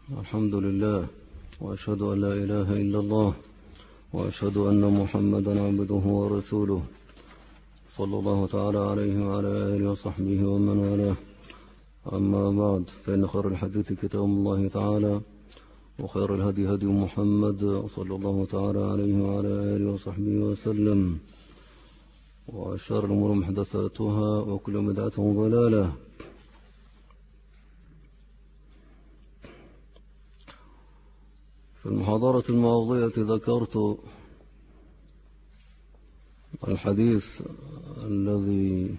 الحمد لله، وأشهد أن لا إله إلا الله، وأشهد أن محمدا عبده ورسوله، صلى الله تعالى عليه وعلى آله وصحبه ومن والاه. أما بعد، فإن خير الحديث كتاب الله تعالى، وخير الهدي هدي محمد صلى الله تعالى عليه وعلى آله وصحبه وسلم، وشر الأمور محدثاتها، وكل بدعة ضلالة. في المحاضرة الماضية ذكرت الحديث الذي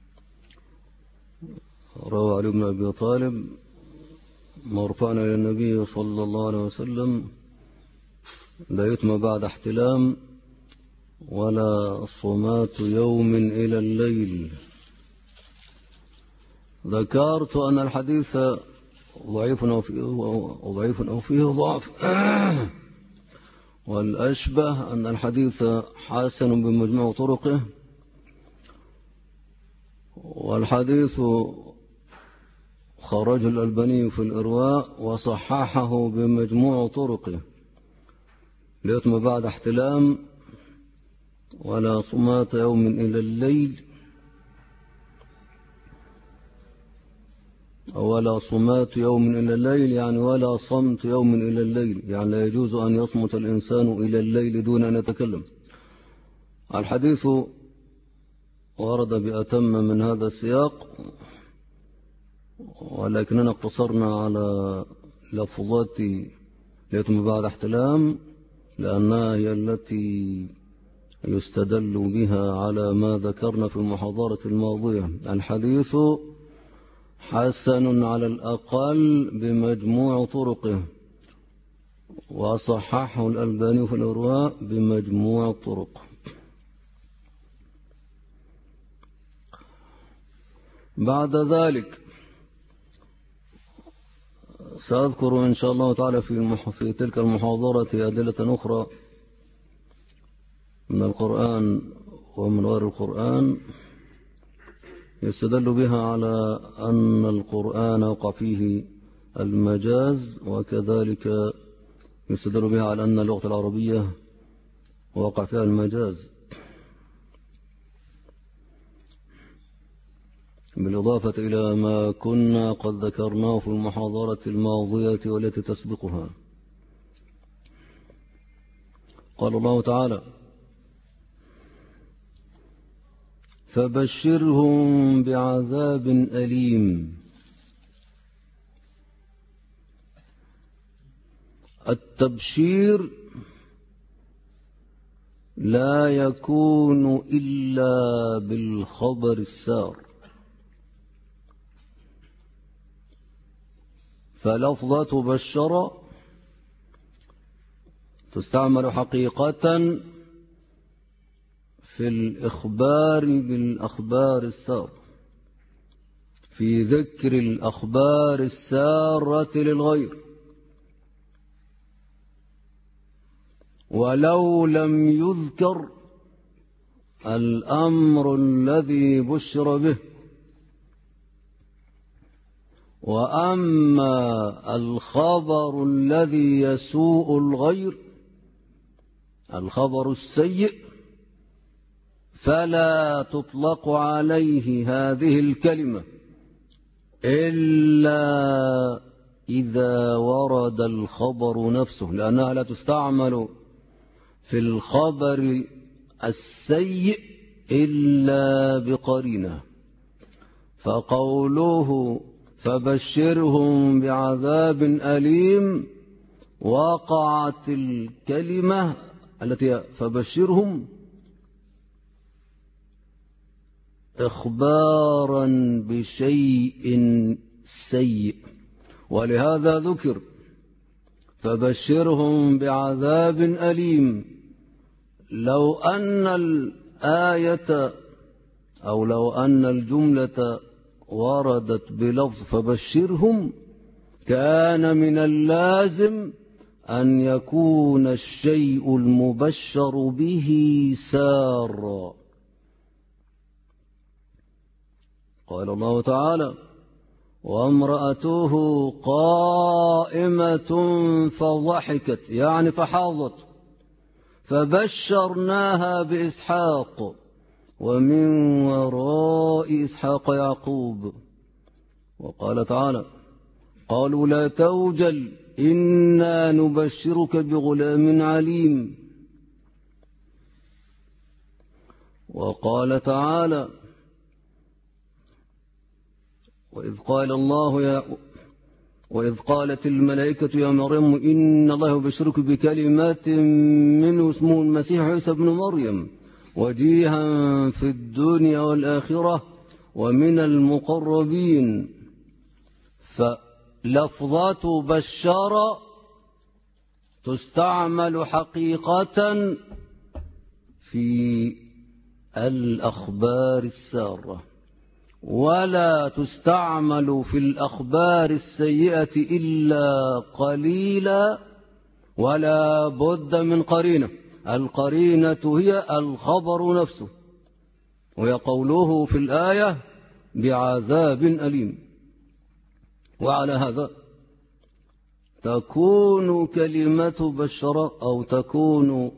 روى علي بن أبي طالب مرفعنا إلى النبي صلى الله عليه وسلم: لا يتم بعد احتلام ولا صمات يوم إلى الليل. ذكرت أن الحديث ضعيف أو فيه ضعف، والأشبه أن الحديث حسن بمجموع طرقه، والحديث خرج الألباني في الإرواء وصححه بمجموع طرقه: ليتم بعد احتلام ولا صمات يوم إلى الليل، ولا صمات يوم إلى الليل يعني ولا صمت يوم إلى الليل، يعني لا يجوز أن يصمت الإنسان إلى الليل دون أن يتكلم. الحديث ورد بأتم من هذا السياق، ولكننا اقتصرنا على لفظات ليتم بعد احتلام، لأنها هي التي يستدل بها على ما ذكرنا في المحاضرة الماضية. الحديث حسن على الأقل بمجموع طرقه، وصححه الألباني في الإرواء بمجموع الطرق. بعد ذلك سأذكر إن شاء الله تعالى في تلك المحاضرة أدلة أخرى من القرآن ومن غير القرآن يستدل بها على أن القرآن وقع فيه المجاز، وكذلك يستدل بها على أن اللغة العربية وقع فيها المجاز، بالإضافة إلى ما كنا قد ذكرناه في المحاضرة الماضية والتي تسبقها. قال الله تعالى: فبشرهم بعذاب أليم. التبشير لا يكون إلا بالخبر السار، فلفظة بشر تستعمل حقيقة في الإخبار بالأخبار السارة، في ذكر الأخبار السارة للغير، ولو لم يذكر الأمر الذي بشر به. وأما الخبر الذي يسوء الغير، الخبر السيء، فلا تطلق عليه هذه الكلمة إلا إذا ورد الخبر نفسه، لأنها لا تستعمل في الخبر السيء إلا بقرينة. فقوله فبشرهم بعذاب أليم، وقعت الكلمة التي فبشرهم إخبارا بشيء سيء، ولهذا ذكر فبشرهم بعذاب أليم. لو أن الآية أو لو أن الجملة وردت بلفظ فبشرهم، كان من اللازم أن يكون الشيء المبشر به سارا. قال الله تعالى: وامرأته قائمة فضحكت يعني فحاضت فبشرناها بإسحاق ومن وراء إسحاق يعقوب. وقال تعالى قالوا لا توجل إنا نبشرك بغلام عليم. وقال تعالى وإذ قالت الملائكة يا مريم إن الله يبشرك بكلمات منه اسمه المسيح عيسى ابن مريم وجيها في الدنيا والآخرة ومن المقربين. فلفظة بشر تستعمل حقيقة في الأخبار السارة ولا تستعمل في الأخبار السيئة إلا قليلا ولا بد من قرينة. القرينة هي الخبر نفسه وهي قوله في الآية بعذاب أليم. وعلى هذا تكون كلمة بشرة أو تكون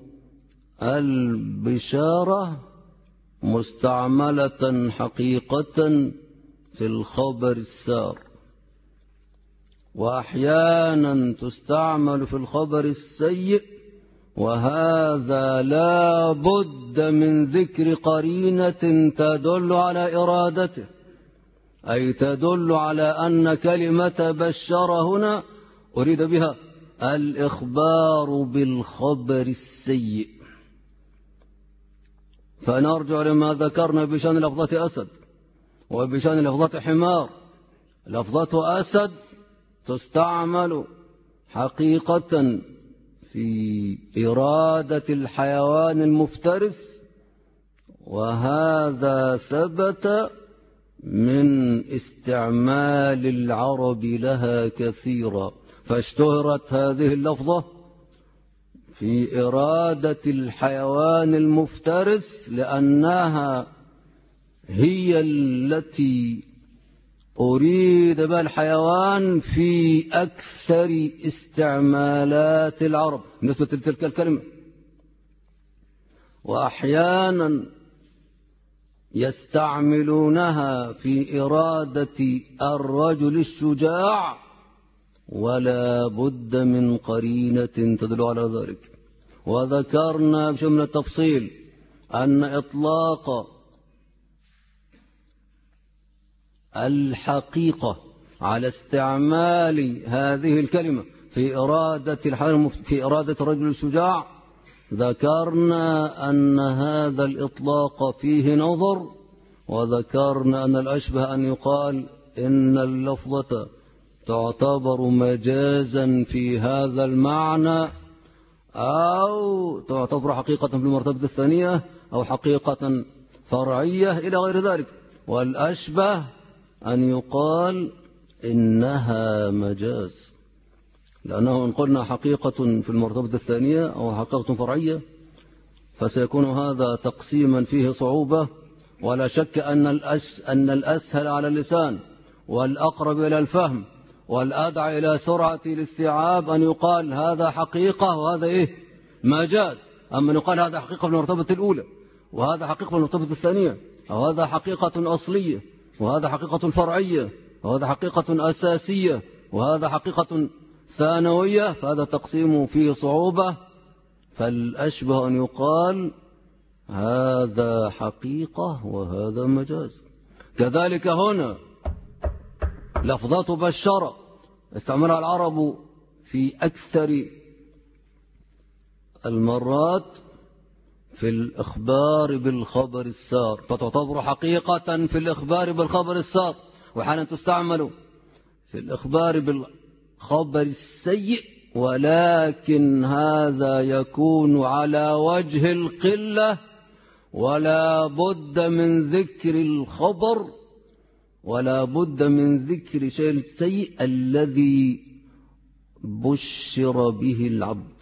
البشارة مستعملة حقيقة في الخبر السار وأحيانا تستعمل في الخبر السيء وهذا لا بد من ذكر قرينة تدل على إرادته أي تدل على أن كلمة بشر هنا أريد بها الإخبار بالخبر السيء. فنرجع لما ذكرنا بشأن لفظة أسد وبشأن لفظة حمار. لفظة أسد تستعمل حقيقة في إرادة الحيوان المفترس وهذا ثبت من استعمال العرب لها كثيرا فاشتهرت هذه اللفظة في إرادة الحيوان المفترس لأنها هي التي أريد بها الحيوان في أكثر استعمالات العرب نسبة تلك الكلمة. وأحيانا يستعملونها في إرادة الرجل الشجاع ولا بد من قرينة تدل على ذلك. وذكرنا بشمل التفصيل أن إطلاق الحقيقة على استعمال هذه الكلمة في إرادة الرجل الشجاع ذكرنا أن هذا الإطلاق فيه نظر وذكرنا أن الأشبه أن يقال إن اللفظة تعتبر مجازا في هذا المعنى أو تعتبر حقيقة في المرتبة الثانية أو حقيقة فرعية إلى غير ذلك. والأشبه أن يقال إنها مجاز لأنه إن قلنا حقيقة في المرتبة الثانية أو حقيقة فرعية فسيكون هذا تقسيما فيه صعوبة. ولا شك أن الأسهل على اللسان والأقرب إلى الفهم والأدعى إلى سرعة الاستيعاب أن يقال هذا حقيقة وهذا مجاز. أما يقال هذا حقيقة في المرتبة الأولى وهذا حقيقة في المرتبة الثانية أو هذا حقيقة أصلية وهذا حقيقة فرعية وهذا حقيقة أساسية وهذا حقيقة ثانوية فهذا تقسيم فيه صعوبة. فالأشبه أن يقال هذا حقيقة وهذا مجاز. كذلك هنا لفظة بشر استعملها العرب في أكثر المرات في الإخبار بالخبر السار فتعتبر حقيقة في الإخبار بالخبر السار وحالا تستعمل في الإخبار بالخبر السيء ولكن هذا يكون على وجه القلة ولا بد من ذكر الخبر ولا بد من ذكر شيء السيء الذي بشر به العبد.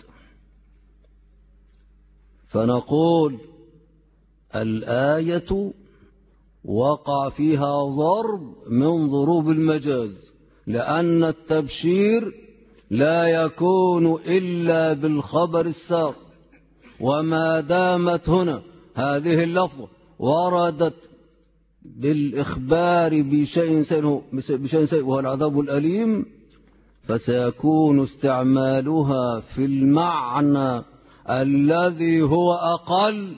فنقول الآية وقع فيها ضرب من ضروب المجاز، لأن التبشير لا يكون إلا بالخبر السار، وما دامت هنا هذه اللفظة وردت بالإخبار بشيء سيء وهو العذاب الأليم، فسيكون استعمالها في المعنى الذي هو أقل،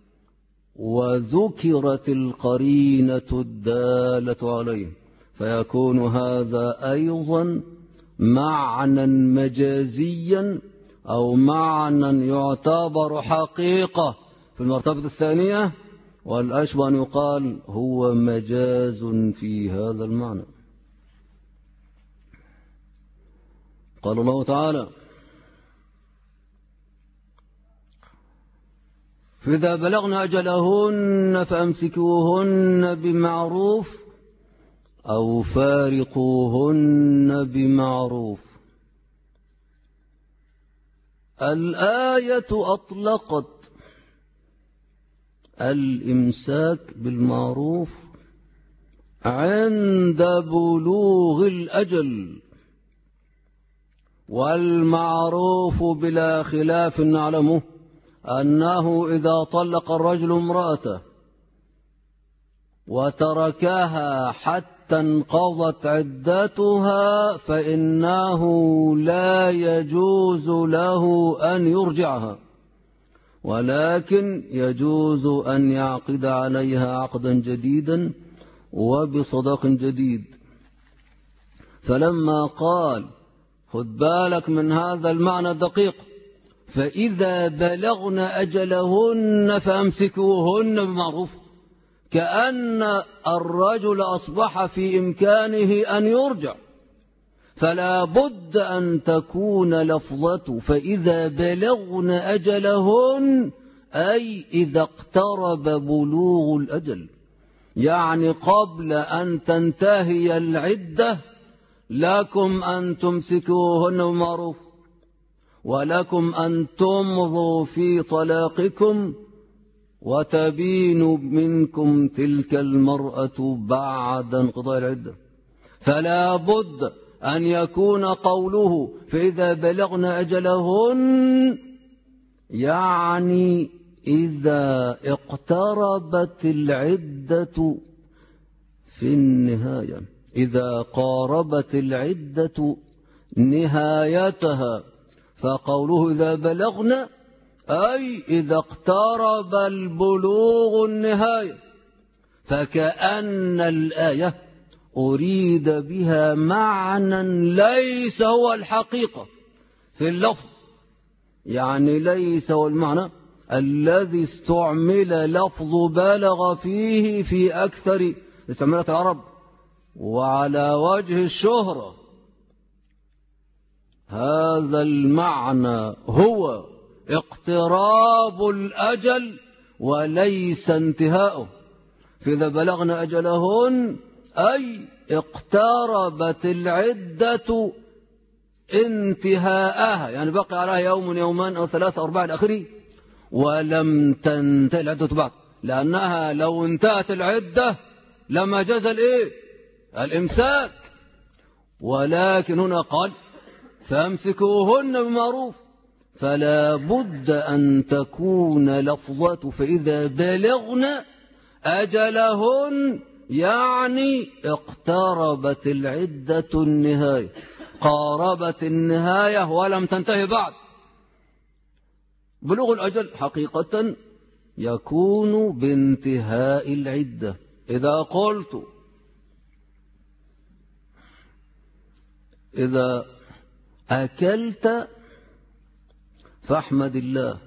وذكرت القرينة الدالة عليه، فيكون هذا أيضا معنى مجازيا أو معنى يعتبر حقيقة في المرتبة الثانية، والأشبه أن يقال هو مجاز في هذا المعنى. قال الله تعالى: فإذا بلغن أجلهن فأمسكوهن بمعروف أو فارقوهن بمعروف. الآية أطلقت الإمساك بالمعروف عند بلوغ الأجل، والمعروف بلا خلاف نعلمه أنه إذا طلق الرجل امرأته وتركها حتى انقضت عدتها فإنه لا يجوز له أن يرجعها، ولكن يجوز أن يعقد عليها عقدا جديدا وبصداق جديد. فلما قال خذ بالك من هذا المعنى الدقيق: فإذا بلغن أجلهن فأمسكوهن بمعروف، كأن الرجل أصبح في إمكانه أن يرجع، فلا بد أن تكون لفظته فإذا بلغن أجلهن أي إذا اقترب بلوغ الأجل، يعني قبل أن تنتهي العدة لكم أن تمسكوهن بمعروف، ولكم أن تمضوا في طلاقكم وتبين منكم تلك المرأة بعد انقضاء العدة. فلا بد أن يكون قوله فإذا بلغن أجلهن يعني إذا اقتربت العدة في النهاية، إذا قاربت العدة نهايتها، فقوله إذا بلغن أي إذا اقترب البلوغ النهاية، فكأن الآية أريد بها معنى ليس هو الحقيقة في اللفظ، يعني ليس هو المعنى الذي استعمل لفظ بلغ فيه في أكثر استعمالات العرب وعلى وجه الشهرة. هذا المعنى هو اقتراب الأجل وليس انتهاؤه. فإذا بلغن أجلهن أي اقتربت العدة انتهاءها، يعني بقي عليها يوم يومان أو 3 أو 4 إلى آخره، ولم تنتهي العدة بعد، لأنها لو انتهت العدة لما جاز الإمساك، ولكن هنا قال فامسكوهن بمعروف، فلا بد أن تكون لفظة فإذا بلغن أجلهن يعني اقتربت العدة النهاية، قاربت النهاية ولم تنتهي بعد. بلوغ الأجل حقيقة يكون بانتهاء العدة. إذا قلت إذا أكلت فاحمد الله،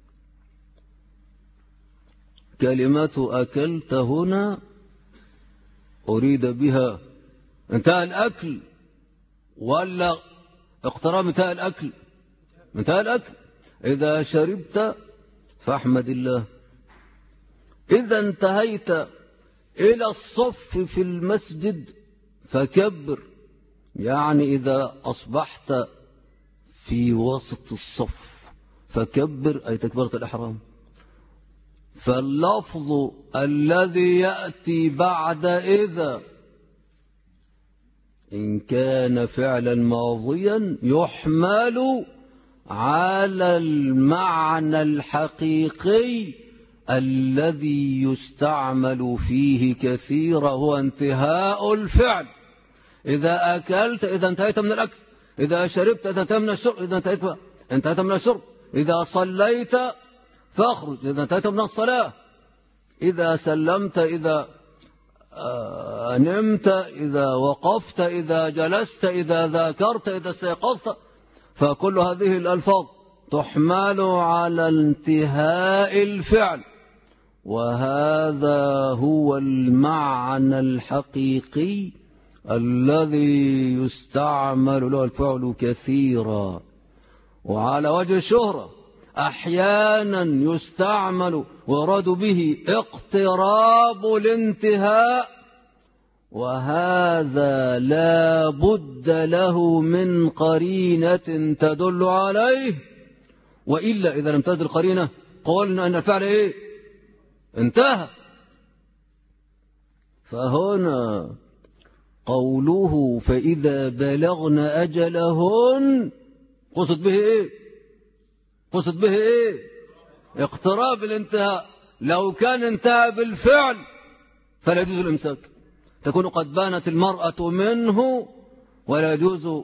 كلمة أكلت هنا أريد بها انتهى الأكل ولا اقتراب انتهى الأكل؟ انتهى الأكل. إذا شربت فاحمد الله. إذا انتهيت إلى الصف في المسجد فكبر، يعني إذا أصبحت في وسط الصف فكبر أي تكبيرة الإحرام. فاللفظ الذي يأتي بعد إذا إن كان فعلا ماضيا يحمل على المعنى الحقيقي الذي يستعمل فيه كثيرا، هو انتهاء الفعل. إذا أكلت إذا انتهيت من الأكل، إذا شربت إذا انتهيت من الشرب، إذا انتهيت من الشرب، إذا صليت فاخرج إذا انتهيت من الصلاة، إذا سلمت، إذا نمت، إذا وقفت، إذا جلست، إذا ذاكرت، إذا استيقظت. فكل هذه الألفاظ تحمل على انتهاء الفعل، وهذا هو المعنى الحقيقي الذي يستعمل له الفعل كثيرا. وعلى وجه الشهرة أحيانا يستعمل ويراد به اقتراب الانتهاء، وهذا لا بد له من قرينة تدل عليه، وإلا إذا لم تدل قرينة قلنا أن الفعل إيه؟ انتهى. فهنا قوله فإذا بلغن أجلهن قصد به إيه؟ قصد به إيه؟ اقتراب الانتهاء. لو كان انتهى بالفعل فلا يجوز الإمساك، تكون قد بانت المرأة منه ولا يجوز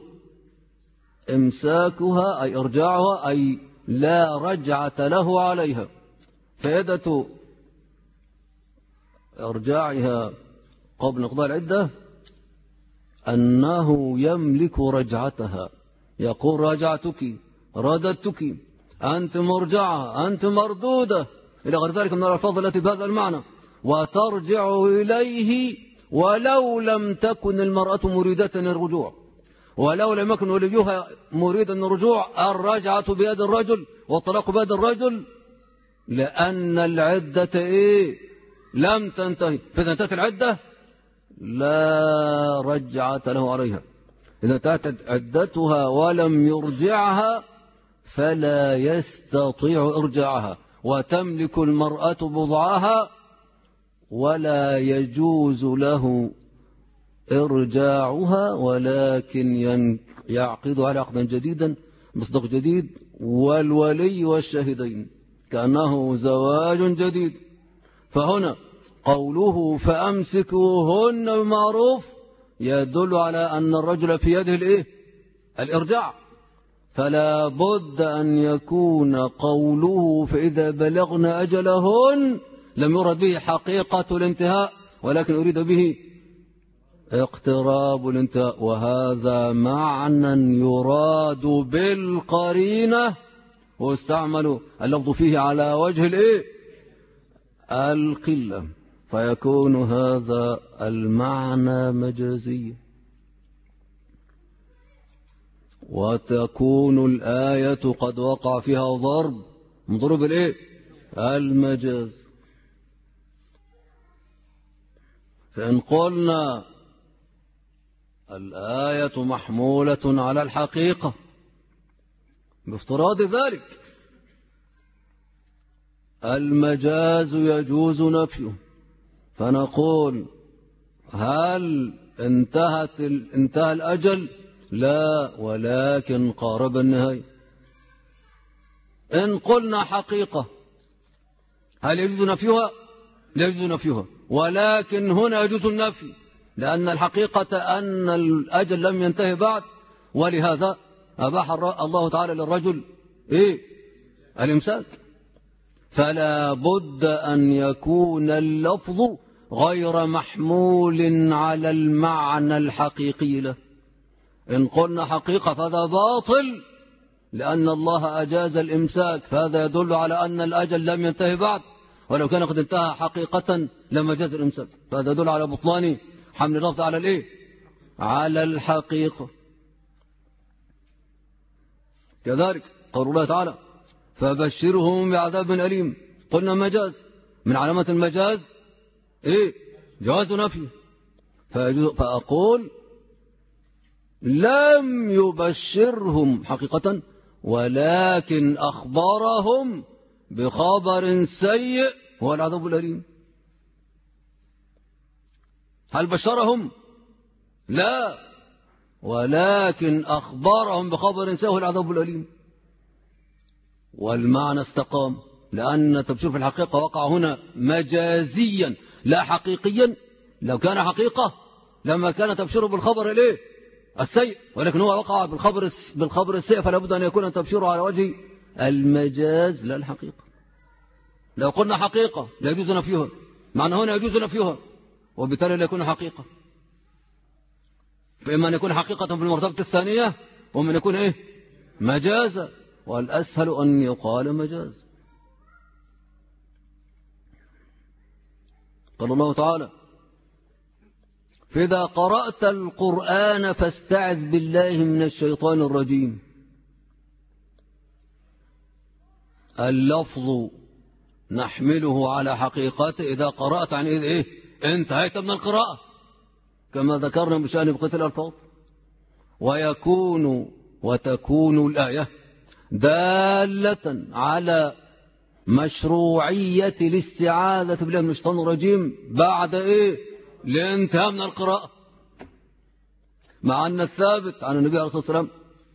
إمساكها أي إرجاعها، أي لا رجعة له عليها. فائدة إرجاعها قبل انقضاء العدة أنه يملك رجعتها، يقول رجعتك، رددتك، أنت مرجعة، أنت مردودة، إلى غير ذلك من الألفاظ التي بهذا المعنى. وترجع إليه ولو لم تكن المرأة مريدة الرجوع، ولو لم يكن وليها مريدا الرجوع، الرجعة بيد الرجل والطلاق بيد الرجل، لأن العدة إيه؟ لم تنتهي. فإذا انتهت العدة لا رجعة له عليها. إذا انتهت عدتها ولم يرجعها فلا يستطيع إرجاعها، وتملك المرأة بضعها ولا يجوز له إرجاعها، ولكن يعقد على عقدا جديدا مصدق جديد والولي والشاهدين كأنه زواج جديد. فهنا قوله فأمسكوهن بمعروف يدل على أن الرجل في يده الإيه؟ الإرجاع. فلا بد أن يكون قوله فإذا بلغن أجلهن لم يرد به حقيقة الانتهاء، ولكن أريد به اقتراب الانتهاء، وهذا معنى يراد بالقرينة، واستعمل اللفظ فيه على وجه الإيه؟ القلة، فيكون هذا المعنى مجازيا. وتكون الآية قد وقع فيها ضرب من ضروب الإيه؟ المجاز. فإن قلنا الآية محمولة على الحقيقة بافتراض ذلك المجاز يجوز نفيه، فنقول هل انتهى الأجل؟ لا، ولكن قارب النهاية. إن قلنا حقيقة هل يجوز نفيها؟ لا يجوز نفيها، ولكن هنا يجوز النفي، لأن الحقيقة أن الأجل لم ينتهي بعد، ولهذا أباح الله تعالى للرجل إيه؟ الإمساك. فلا بد أن يكون اللفظ غير محمول على المعنى الحقيقي له. إن قلنا حقيقة فهذا باطل، لأن الله أجاز الإمساك، فهذا يدل على أن الأجل لم ينتهي بعد، ولو كان قد انتهى حقيقة لما جاز الإمساك، فهذا يدل على بطلان حمل اللفظ على الإيه؟ على الحقيقة. كذلك قول الله تعالى فبشرهم بعذاب أليم، قلنا مجاز، من علامات المجاز إيه؟ جواز نفي. فأقول لم يبشرهم حقيقة، ولكن أخبرهم بخبر سيء هو العذاب الأليم. هل بشرهم؟ لا، ولكن أخبرهم بخبر سيء هو العذاب الأليم. والمعنى استقام، لأن التبشير في الحقيقة وقع هنا مجازيا لا حقيقيا. لو كان حقيقة لما كان تبشيره بالخبر الايه السيء، ولكن هو وقع بالخبر السيء، فلا بد أن يكون تبشيره على وجه المجاز لا الحقيقة. لو قلنا حقيقة لا يجوز نفيها، معنى هنا يجوز نفيها، وبالتالي لا يكون حقيقة. فإما أن يكون حقيقة في المرتبة الثانية، ومن أن يكون إيه مجازا، والأسهل أن يقال مجاز. قال الله تعالى: فإذا قرأت القرآن فاستعذ بالله من الشيطان الرجيم. اللفظ نحمله على حقيقته إذا قرأت عن إيه انتهيت من القراءة، كما ذكرنا بشأن بقية الألفاظ. وتكون الآية دالة على مشروعية الاستعاذة بالله من الشيطان الرجيم بعد الانتهاء من القراءة، مع أن الثابت عن النبي عليه الصلاة والسلام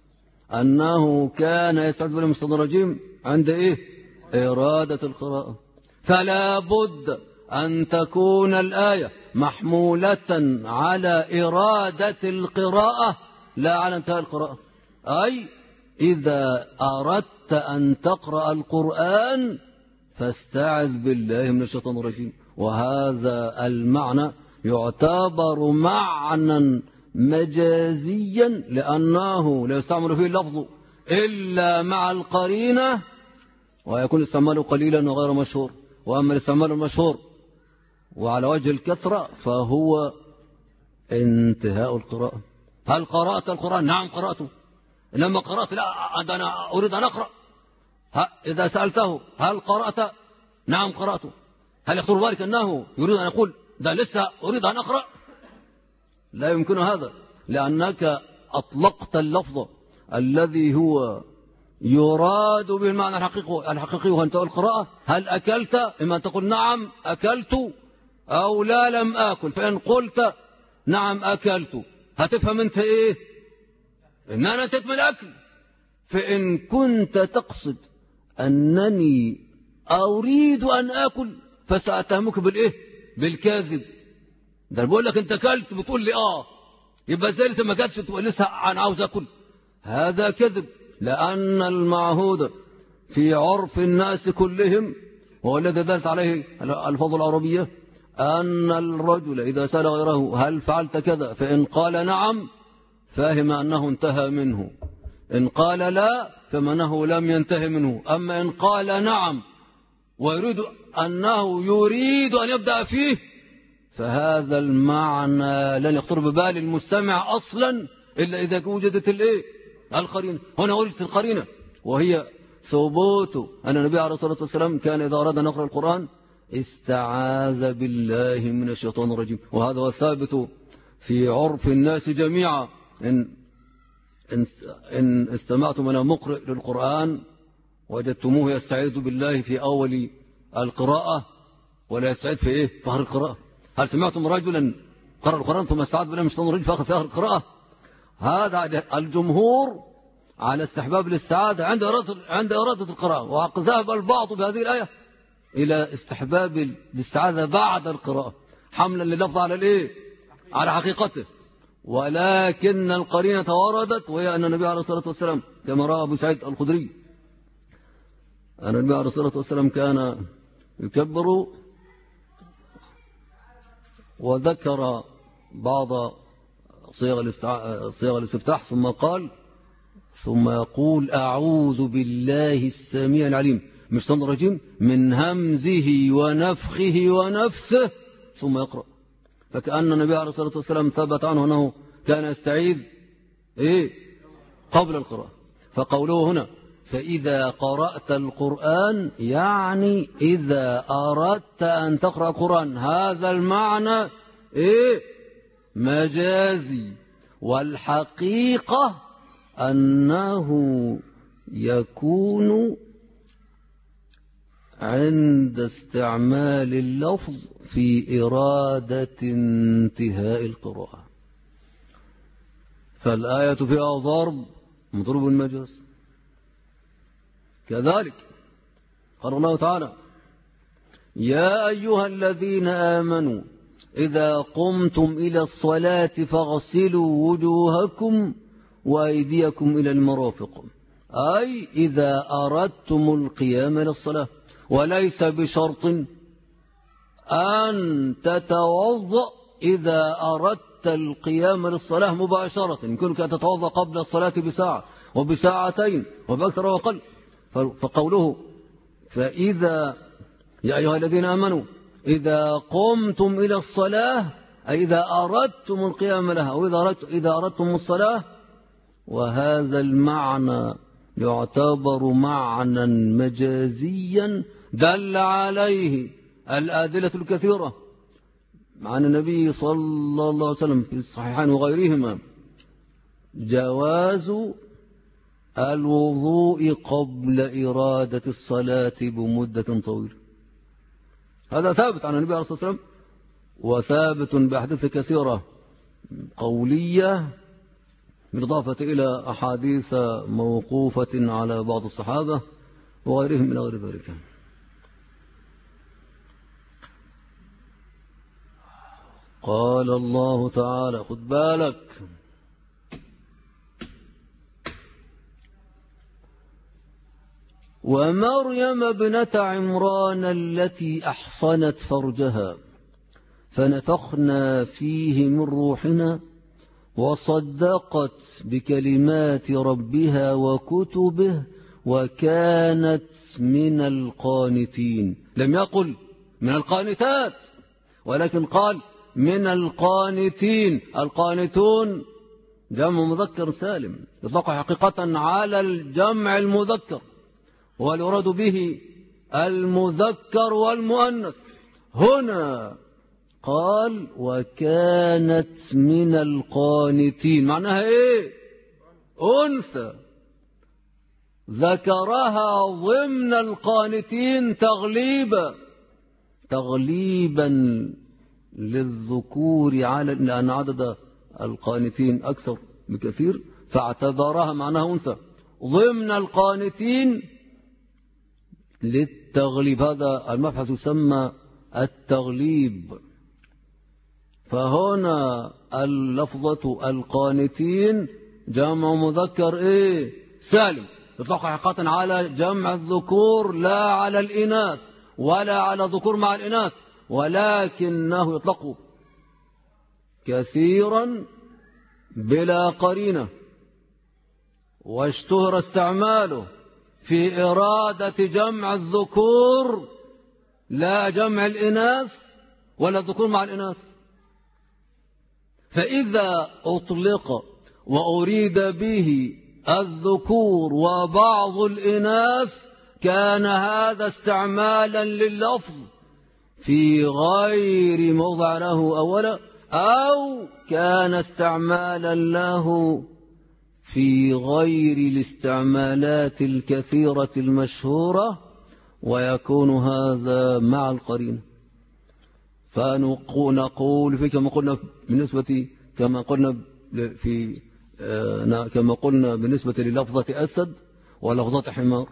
أنه كان يستعيذ بالله من الشيطان الرجيم عند إرادة القراءة. فلا بد أن تكون الآية محمولة على إرادة القراءة لا على انتهاء القراءة. أي إذا أردت أن تقرأ القرآن فاستعذ بالله من الشيطان الرجيم. وهذا المعنى يعتبر معنى مجازيا، لأنه لا يستعمل فيه اللفظ إلا مع القرينة، ويكون استعماله قليلا وغير مشهور. وأما الاستعمال المشهور وعلى وجه الكثرة فهو انتهاء القراءة. هل قرأت القرآن؟ نعم قرأته. لما قرأت لا أنا أريد أن أقرأ. إذا سألته هل قرأت؟ نعم قرأته. هل يخطر بالك أنه يريد أن يقول ده لسه أريد أن أقرأ؟ لا يمكن هذا، لأنك أطلقت اللفظ الذي هو يراد به المعنى الحقيقي وهو انتهاء القراءة. هل أكلت؟ إما أن تقول نعم أكلت أو لا لم آكل. فإن قلت نعم أكلت هتفهم أنت إن أنا انتهيت من الأكل. فإن كنت تقصد أنني أريد أن آكل فسأتهمك بالكاذب. ده بقول لك أنت أكلت بتقول لي يبقى زي لسه ما كانتش تقول لسه أنا عاوز أكل. هذا كذب، لأن المعهود في عرف الناس كلهم وهو الذي دلت عليه الألفاظ العربية أن الرجل إذا سأل غيره هل فعلت كذا فإن قال نعم فهم أنه انتهى منه، إن قال لا فمنه لم ينتهي منه. أما إن قال نعم ويريد أنه يريد أن يبدأ فيه فهذا المعنى لن يخطر ببال المستمع أصلا إلا إذا وجدت القرينة. هنا وجدت القرينة وهي ثبوت أن النبي عليه الصلاة والسلام كان إذا أراد أن يقرأ القرآن استعاذ بالله من الشيطان الرجيم. وهذا هو ثابت في عرف الناس جميعا. إن استمعتم إلى مقرئ للقرآن وجدتموه يستعيذ بالله في أول القراءة ولا يستعيذ في آخر القراءة. هل سمعتم رجلا قرأ القرآن ثم استعاذ بالله من الشيطان الرجيم في آخر القراءة؟ هذا الجمهور على استحباب الاستعاذة عند إرادة القراءة، وذهب البعض بهذه الآية إلى استحباب الاستعاذة بعد القراءة حملا لللفظ على حقيقته. ولكن القرينة وردت وهي أن النبي عليه الصلاة والسلام كما رأى أبو سعيد الخدري أن النبي عليه الصلاة والسلام كان يكبر، وذكر بعض صيغ الاستفتاح ثم قال ثم يقول أعوذ بالله السميع العليم من الشيطان الرجيم من همزه ونفخه ونفثه ثم يقرأ. فكأن النبي عليه الصلاة والسلام ثبت عنه أنه كان يستعيذ قبل القراءة. فقوله هنا فإذا قرأت القرآن يعني إذا أردت أن تقرأ القرآن، هذا المعنى مجازي. والحقيقة أنه يكون عند استعمال اللفظ في إرادة انتهاء القراءة. فالآية فيها ضرب مضروب المجاز. كذلك قال الله تعالى: يا أيها الذين آمنوا إذا قمتم إلى الصلاة فاغسلوا وجوهكم وأيديكم إلى المرافق، أي إذا أردتم القيام إلى الصلاة، وليس بشرط أن تتوضأ إذا أردت القيام للصلاة مباشرة. يمكنك أن تتوضأ قبل الصلاة بساعة وبساعتين وبأكثر وأقل. فقوله فإذا يا أيها الذين آمنوا إذا قمتم إلى الصلاة أي إذا أردتم القيام لها، أو إذا أردتم الصلاة. وهذا المعنى يعتبر معنى مجازيا دل عليه الأدلة الكثيرة عن النبي صلى الله عليه وسلم في الصحيحين وغيرهما جواز الوضوء قبل إرادة الصلاة بمدة طويلة. هذا ثابت عن النبي عليه الصلاة والسلام، وثابت بأحاديث كثيرة قولية بالإضافة إلى أحاديث موقوفة على بعض الصحابة وغيرهم من غير ذلك. قال الله تعالى: خد بالك، ومريم ابنة عمران التي أحصنت فرجها فنفخنا فيه من روحنا وصدقت بكلمات ربها وكتبه وكانت من القانتين. لم يقل من القانتات، ولكن قال من القانتين. القانتون جمع مذكر سالم يطلق حقيقة على الجمع المذكر، واليراد به المذكر والمؤنث. هنا قال وكانت من القانتين، معناها ايه؟ أنثى، ذكرها ضمن القانتين تغليبا للذكور على لأن عدد القانتين أكثر بكثير، فاعتبرها معناها أنثى ضمن القانتين للتغليب. هذا المبحث يسمى التغليب. فهنا اللفظة القانتين جمع مذكر ايه؟ سالم، يطلق حقيقة على جمع الذكور لا على الإناث، ولا على ذكور مع الإناث، ولكنه يطلق كثيرا بلا قرينة، واشتهر استعماله في إرادة جمع الذكور لا جمع الإناث ولا الذكور مع الإناث. فإذا أطلق وأريد به الذكور وبعض الإناث كان هذا استعمالا لللفظ في غير موضع له أولا، أو كان استعمالا له في غير الاستعمالات الكثيرة المشهورة، ويكون هذا مع القرين. فنقول في كما قلنا بالنسبة للفظة أسد ولفظة حمار.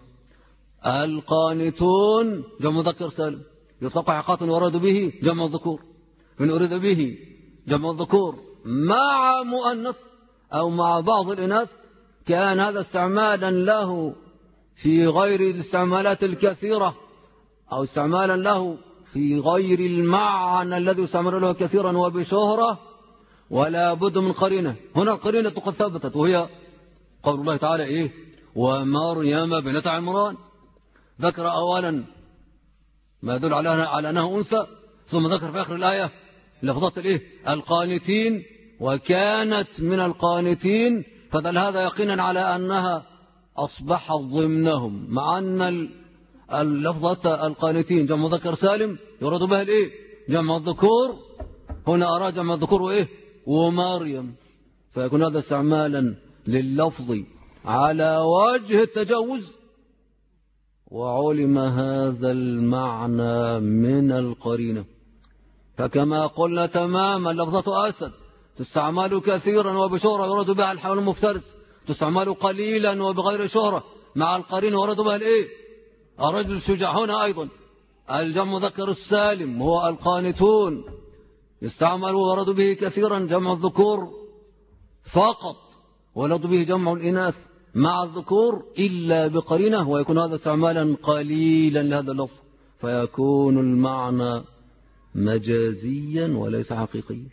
القانتون جمع مذكر سالم يطلق حقيقة ورد به جمع الذكور، من أريد به جمع الذكور مع مؤنث أو مع بعض الإناث كان هذا استعمالا له في غير الاستعمالات الكثيرة، أو استعمالا له في غير المعنى الذي يستعمل له كثيرا وبشهرة، ولا بد من قرينة. هنا القرينة قد ثبتت، وهي قول الله تعالى إيه؟ ومريم ابنة عمران. ذكر أولا ما يدل على أنها أنثى، ثم ذكر في آخر الآية لفظات الإيه؟ القانتين، وكانت من القانتين، فدل هذا يقينا على أنها أصبحت ضمنهم، مع أن اللفظة القانتين جمع مذكر سالم يراد بها الإيه؟ جمع الذكور. هنا أراد جمع الذكور وإيه؟ ومريم، فيكون هذا استعمالا لللفظ على وجه التجوز، وعلم هذا المعنى من القرينة. فكما قلنا تماما لفظة أسد تستعمل كثيرا وبشهرة يراد بها الحيوان المفترس، تستعمل قليلا وبغير شهرة مع القرينة ورد بها الرجل الشجاع. هنا أيضا الجمع مذكر السالم هو القانتون، يستعمل ورد به كثيرا جمع الذكور فقط، ورد به جمع الإناث مع الذكور إلا بقرينة، ويكون هذا استعمالا قليلا لهذا اللفظ، فيكون المعنى مجازيا وليس حقيقيا.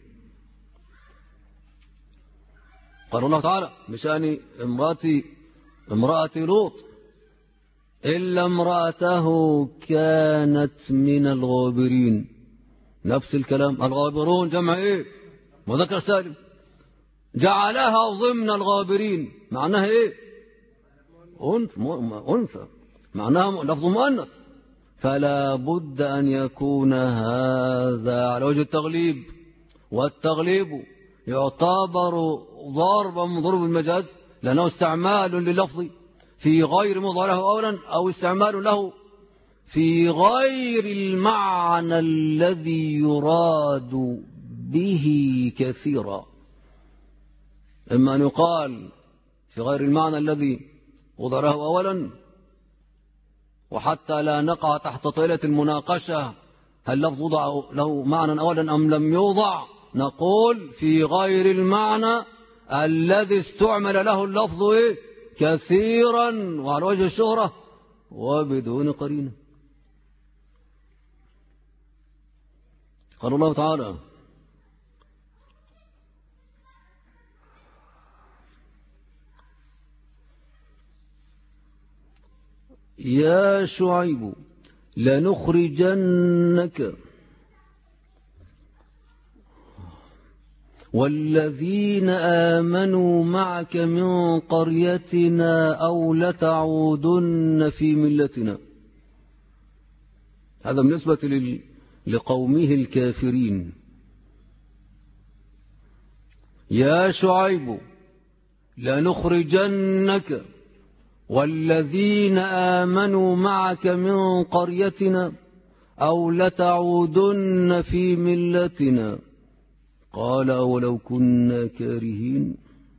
قال الله تعالى بشأن امرأة لوط: إلا امرأته كانت من الغابرين. نفس الكلام، الغابرون جمع ايه؟ مذكر سالم، جعلها ضمن الغابرين، معناها ايه؟ أنثى، معناها لفظ مؤنث، فلا بد أن يكون هذا على وجه التغليب، والتغليب يعتبر ضربا من ضروب المجاز، لأنه استعمال لللفظ في غير مضارعه أولا، أو استعمال له في غير المعنى الذي يراد به كثيرا. إما أن يقال في غير المعنى الذي وضعه أولا، وحتى لا نقع تحت طيلة المناقشة هل لفظ وضع له معنى أولا أم لم يوضع، نقول في غير المعنى الذي استعمل له اللفظ كثيرا وعلى وجه الشهرة وبدون قرينة. قال الله تعالى: يا شعيب لنخرجنك والذين آمنوا معك من قريتنا أو لتعودن في ملتنا. هذا بالنسبة لقومه الكافرين. يا شعيب لنخرجنك والذين آمنوا معك من قريتنا أو لتعودن في ملتنا. قال: أولو كنا كارهين.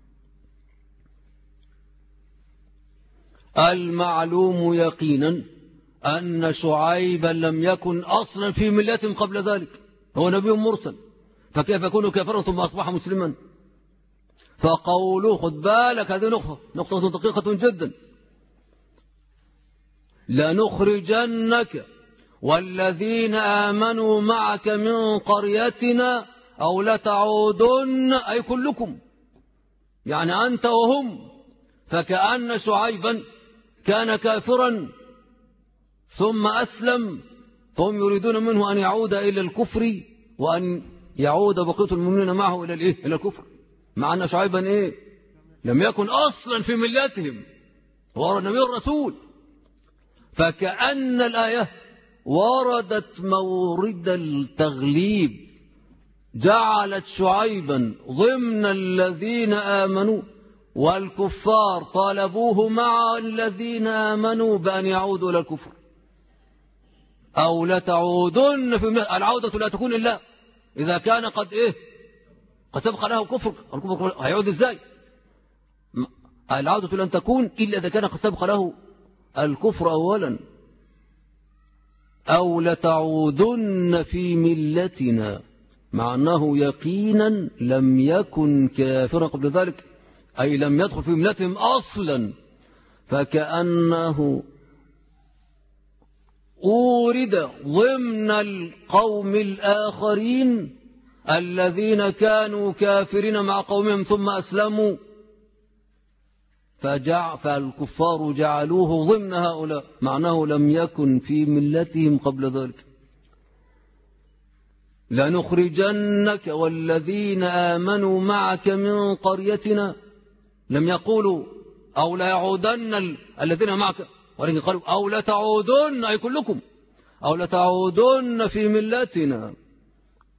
المعلوم يقينا أن شعيبا لم يكن أصلا في ملتهم قبل ذلك، هو نبي مرسل، فكيف يكون كافرا ثم أصبح مسلما؟ فقوله، خد بالك هذه نقطة دقيقة جدا: لنخرجنك والذين آمنوا معك من قريتنا أو لتعودن، أي كلكم، يعني أنت وهم. فكأن شعيبا كان كافرا ثم أسلم، فهم يريدون منه أن يعود إلى الكفر وأن يعود بقية المؤمنين معه إلى الكفر، مع أن شعيبا لم يكن أصلا في ملتهم، هو نبي الرسول. فكأن الآية وردت مورد التغليب، جعلت شعيبا ضمن الذين آمنوا، والكفار طالبوه مع الذين آمنوا بأن يعودوا إلى الكفر. أو لتعودن في العودة لا تكون إلا إذا كان قد سبق له كفر. الكفر هيعود إزاي؟ العودة لن تكون إلا إذا كان قد سبق له الكفر أولا. أو لتعودن في ملتنا، معناه يقينا لم يكن كافرا قبل ذلك، أي لم يدخل في ملتهم أصلا. فكأنه أورد ضمن القوم الآخرين الذين كانوا كافرين مع قومهم ثم أسلموا، فالكفار جعلوه ضمن هؤلاء، معناه لم يكن في ملتهم قبل ذلك. لنخرجنك والذين آمنوا معك من قريتنا، لم يقولوا أو لا يعودن الذين معك، ولكن قالوا أو لا تعودن، أي كلكم، أو لا تعودن في ملتنا.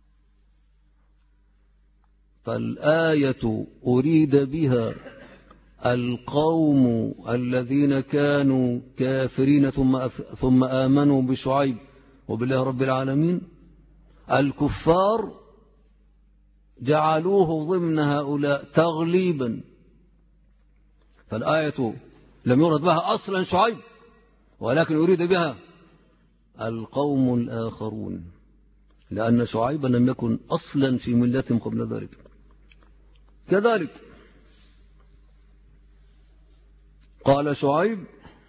فالآية أريد بها القوم الذين كانوا كافرين ثم آمنوا بشعيب وبالله رب العالمين، الكفار جعلوه ضمن هؤلاء تغليبا، فالآية لم يرد بها أصلا شعيب، ولكن يريد بها القوم الآخرون، لأن شعيبا لم يكن أصلا في ملتهم قبل ذلك. كذلك قال شعيب: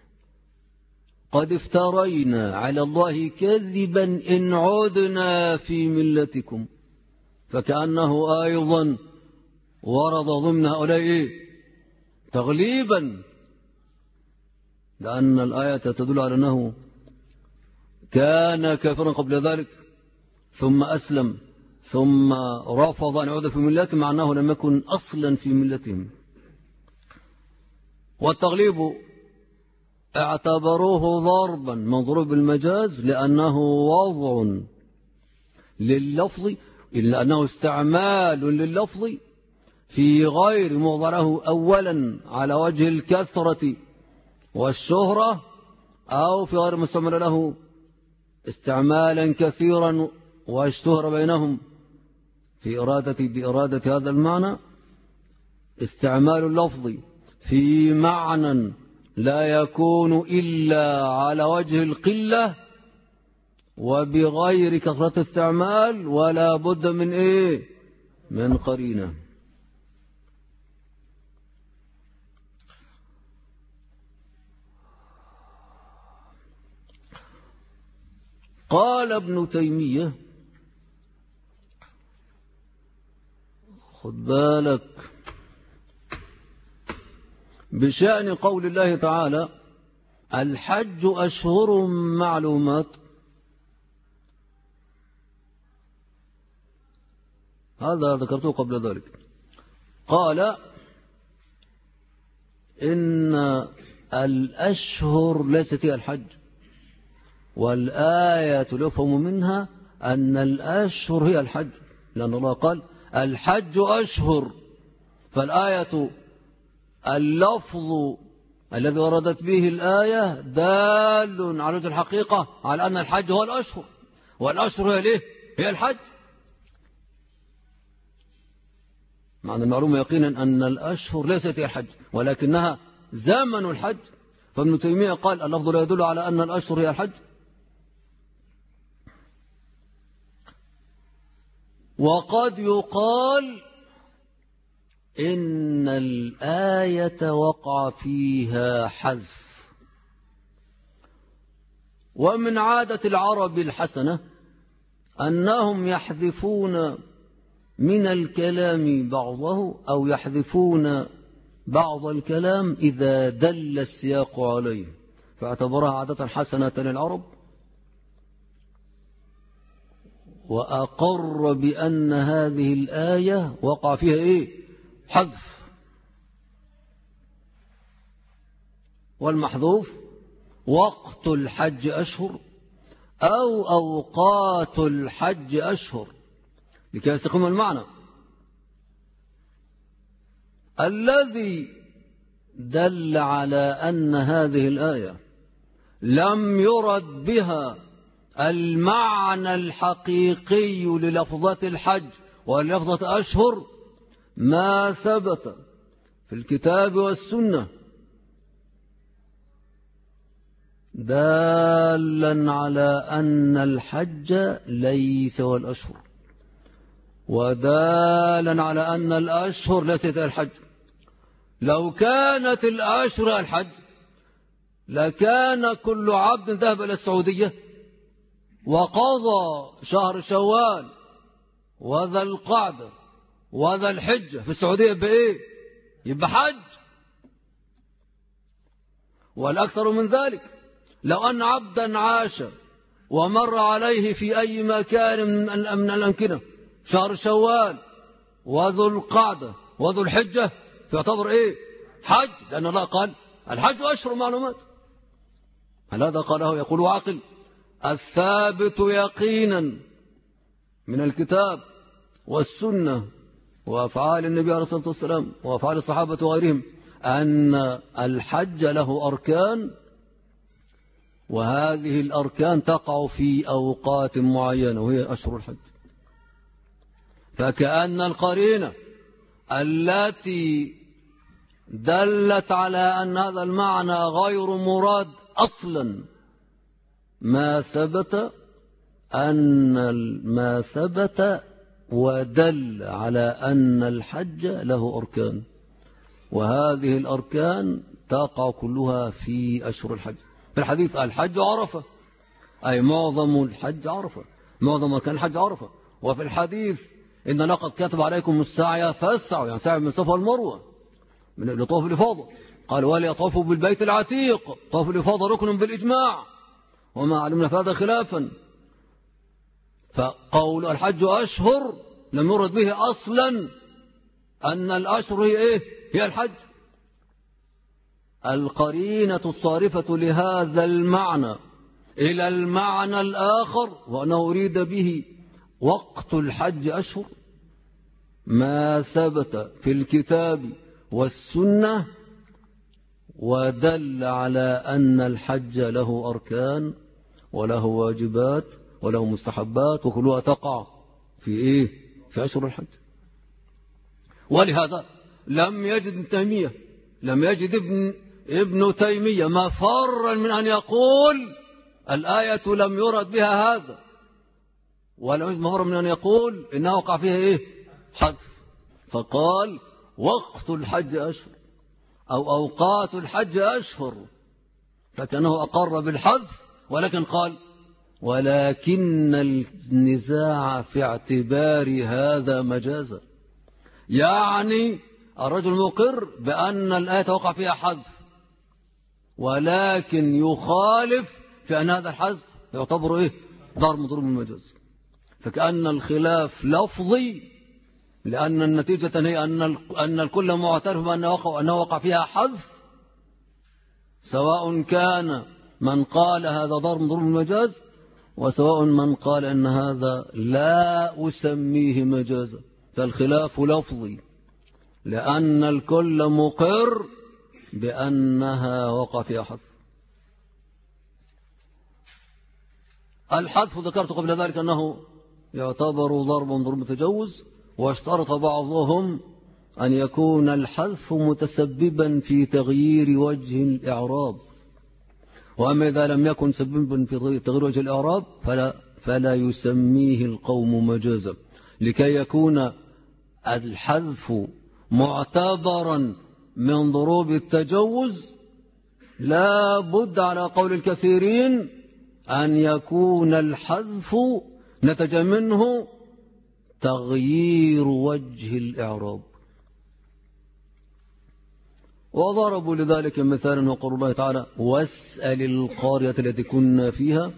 قد افترينا على الله كذبا إن عدنا في ملتكم، فكأنه أيضا ورد ضمن هؤلاء تغليبا، لأن الآية تدل على أنه كان كافرا قبل ذلك ثم أسلم ثم رفض أن يعود في ملتهم، مع أنه لم يكن أصلا في ملتهم. والتغليب اعتبروه ضربا من ضروب المجاز، لأنه وضع لللفظ، إلا أنه استعمال لللفظ في غير موضعه، أولا على وجه الكثرة والشهرة، أو في غير مستعمل له استعمالا كثيرا واشتهر بينهم بإرادة هذا المعنى. استعمال اللفظ في معنى لا يكون إلا على وجه القلة وبغير كثرة استعمال، ولا بد من من قرينة. قال ابن تيمية: خد بالك بشأن قول الله تعالى: الحج أشهر معلومات، هذا ذكرته قبل ذلك. قال: إن الأشهر ليست هي الحج، والآية يفهم منها أن الأشهر هي الحج، لأن الله قال: الحج أشهر، فالآية اللفظ الذي وردت به الآية دال على وجه الحقيقة على أن الحج هو الأشهر، والأشهر هي ليه؟ هي الحج. معنى المعلومة يقينا أن الأشهر ليست هي الحج، ولكنها زمن الحج. فابن تيمية قال: اللفظ لا يدل على أن الأشهر هي الحج. وقد يقال إن الآية وقع فيها حذف، ومن عادة العرب الحسنة أنهم يحذفون من الكلام بعضه، أو يحذفون بعض الكلام إذا دل السياق عليه، فاعتبرها عادة حسنة للعرب، وأقر بأن هذه الآية وقع فيها حذف. والمحذوف وقت الحج أشهر أو أوقات الحج أشهر، لكي يستقيم المعنى. الذي دل على أن هذه الآية لم يرد بها المعنى الحقيقي للفظة الحج ولفظة أشهر ما ثبت في الكتاب والسنة دالا على أن الحج ليس هو الأشهر، ودالا على أن الأشهر ليست الحج. لو كانت الأشهر الحج لكان كل عبد ذهب إلى السعودية وقضى شهر شوال وذا القعدة وذا الحجة في السعودية يبقى حج. والأكثر من ذلك، لو أن عبدا عاش ومر عليه في أي مكان من الأمكنة شهر شوال وذو القعدة وذو الحجة تعتبر حج، لأن الله قال: الحج أشهر معلومات. هل هذا قاله يقول عاقل؟ الثابت يقينا من الكتاب والسنة وأفعال النبي عليه الصلاة والسلام وأفعال الصحابة وغيرهم أن الحج له أركان، وهذه الأركان تقع في أوقات معينة وهي أشهر الحج. فكأن القرينة التي دلت على أن هذا المعنى غير مراد أصلا ما ثبت ودل على أن الحج له أركان، وهذه الأركان تقع كلها في أشهر الحج. في الحديث الحج عرفة، أي معظم الحج عرفة، معظم أركان الحج عرفة. وفي الحديث إن لقد كتب عليكم السعي فاسعوا، يعني سعي من الصفا والمروة لطواف الإفاضة. قال وليطوفوا بالبيت العتيق، طواف الإفاضة ركن بالإجماع، وما علمنا في هذا خلافا. فقول الحج أشهر لم يرد به أصلا أن الأشهر هي إيه؟ هي الحج. القرينة الصارفة لهذا المعنى إلى المعنى الآخر وأنه أريد به وقت الحج أشهر ما ثبت في الكتاب والسنة ودل على أن الحج له أركان وله واجبات وله مستحبات وكلها تقع في إيه؟ في أشهر الحج. ولهذا لم يجد ابن تيمية مفرا من أن يقول الآية لم يرد بها هذا، ولم يجد مفرا من أن يقول إنها وقع فيها إيه؟ حذف. فقال وقت الحج أشهر أو أوقات الحج أشهر، فكأنه أقر بالحذف، ولكن قال ولكن النزاع في اعتبار هذا مجازا، يعني الرجل مقر بأن الآية وقع فيها حذف، ولكن يخالف في أن هذا الحذف يعتبر إيه؟ ضرب من ضروب المجاز. فكأن الخلاف لفظي، لأن النتيجة هي أن الكل معترف بأنه وقع فيها حذف، سواء كان من قال هذا ضرب من ضروب المجاز وسواء من قال أن هذا لا أسميه مجازا. فالخلاف لفظي لأن الكل مقر بأنها وقع فيها حذف. الحذف ذكرت قبل ذلك أنه يعتبر ضرب من ضروب التجوز، واشترط بعضهم أن يكون الحذف متسببا في تغيير وجه الإعراب، وأما إذا لم يكن سببا في تغيير وجه الإعراب فلا يسميه القوم مجازا. لكي يكون الحذف معتبرا من ضروب التجوز لا بد على قول الكثيرين أن يكون الحذف نتج منه تغيير وجه الإعراب. وضربوا لذلك مثالا وقال الله تعالى واسأل القرية التي كنا فيها،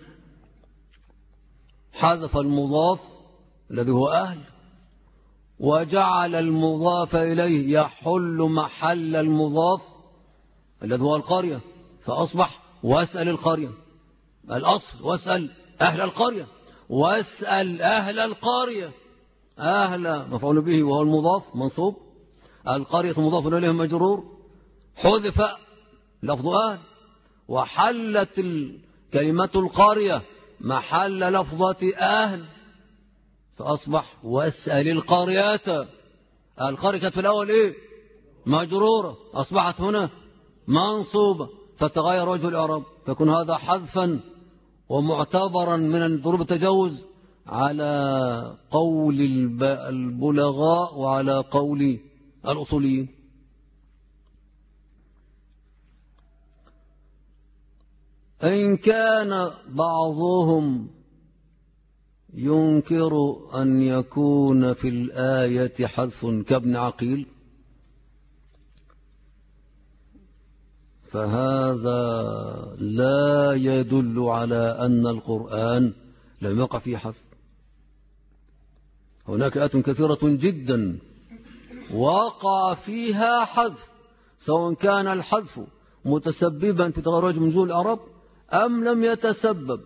حذف المضاف الذي هو أهل وجعل المضاف إليه يحل محل المضاف الذي هو القرية، فأصبح واسأل القرية. الأصل واسأل أهل القرية، واسأل أهل القرية. أهل مفعول به وهو المضاف منصوب، القرية مضاف إليه مجرور، حذف لفظ أهل وحلت كلمة القرية محل لفظة أهل، فأصبح واسأل القرية. القرية كانت في الأول إيه؟ مجرورة، أصبحت هنا منصوبة، فتغير وجه الإعراب، فيكون هذا حذفا ومعتبرا من ضروب التجوز على قول البلغاء وعلى قول الأصوليين. إن كان بعضهم ينكر أن يكون في الآية حذف كابن عقيل، فهذا لا يدل على أن القرآن لم يقع فيه حذف. هناك آيات كثيرة جدا وقع فيها حذف، سواء كان الحذف متسببا في تغير وجه من وجوه الإعراب أم لم يتسبب.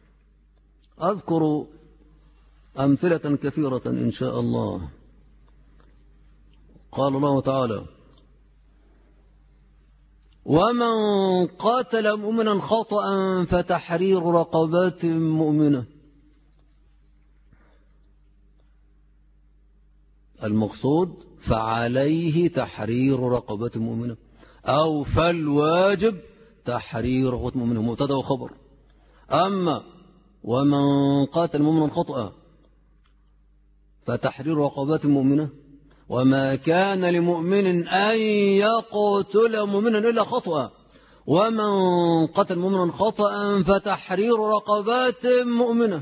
أذكر أمثلة كثيرة إن شاء الله. قال الله تعالى ومن قاتل مؤمنا خطأ فتحرير رقبات مؤمنة. المقصود فعليه تحرير رقبة مؤمنة أو فالواجب تحرير رقبة مؤمنة، مبتدا وخبر. أما ومن قاتل مؤمنا خطأ فتحرير رقبات مؤمنة، وما كان لمؤمن أن يقتل مؤمنا إلا خطأ، ومن قتل مؤمنا خطأ فتحرير رقبات مؤمنة.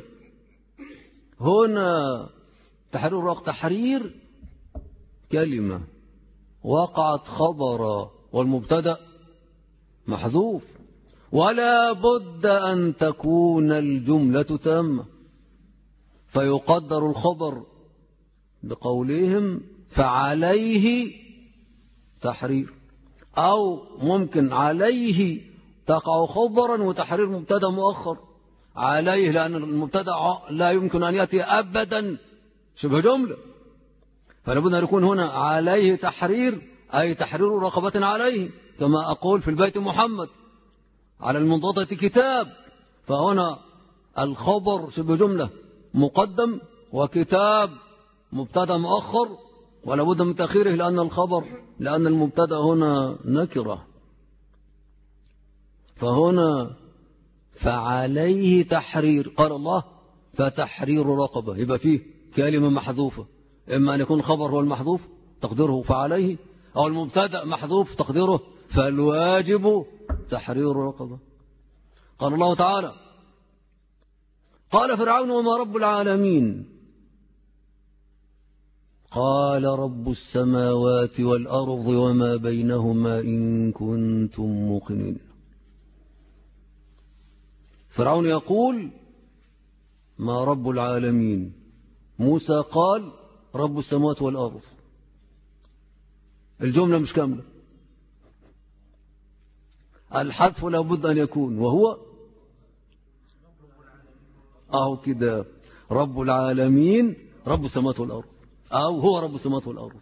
هنا تحرير كلمة وقعت خبرا والمبتدأ محذوف، ولا بد أن تكون الجملة تامة، فيقدر الخبر بقولهم فعليه تحرير، أو ممكن عليه تقع خبرا وتحرير مبتدا مؤخر. عليه لأن المبتدا لا يمكن أن يأتي أبدا شبه جملة، فلابد أن يكون هنا عليه تحرير أي تحرير رقبة عليه، كما أقول في البيت محمد على المنضدة كتاب، فهنا الخبر شبه جملة مقدم وكتاب مبتدا مؤخر، ولا بد من تأخيره لأن المبتدا هنا نكرة. فهنا فعليه تحرير، قال الله فتحرير رقبة، يبقى فيه كلمة محذوفة، إما أن يكون الخبر هو المحذوف تقديره فعليه، أو المبتدا محذوف تقديره فالواجب تحرير رقبة. قال الله تعالى قال فرعون وما رب العالمين قال رب السماوات والأرض وما بينهما إن كنتم موقنين. فرعون يقول ما رب العالمين، موسى قال رب السماوات والأرض، الجملة مش كاملة، الحذف لابد أن يكون، وهو أو كده رب العالمين رب السماوات والأرض، أو هو رب السماوات والأرض.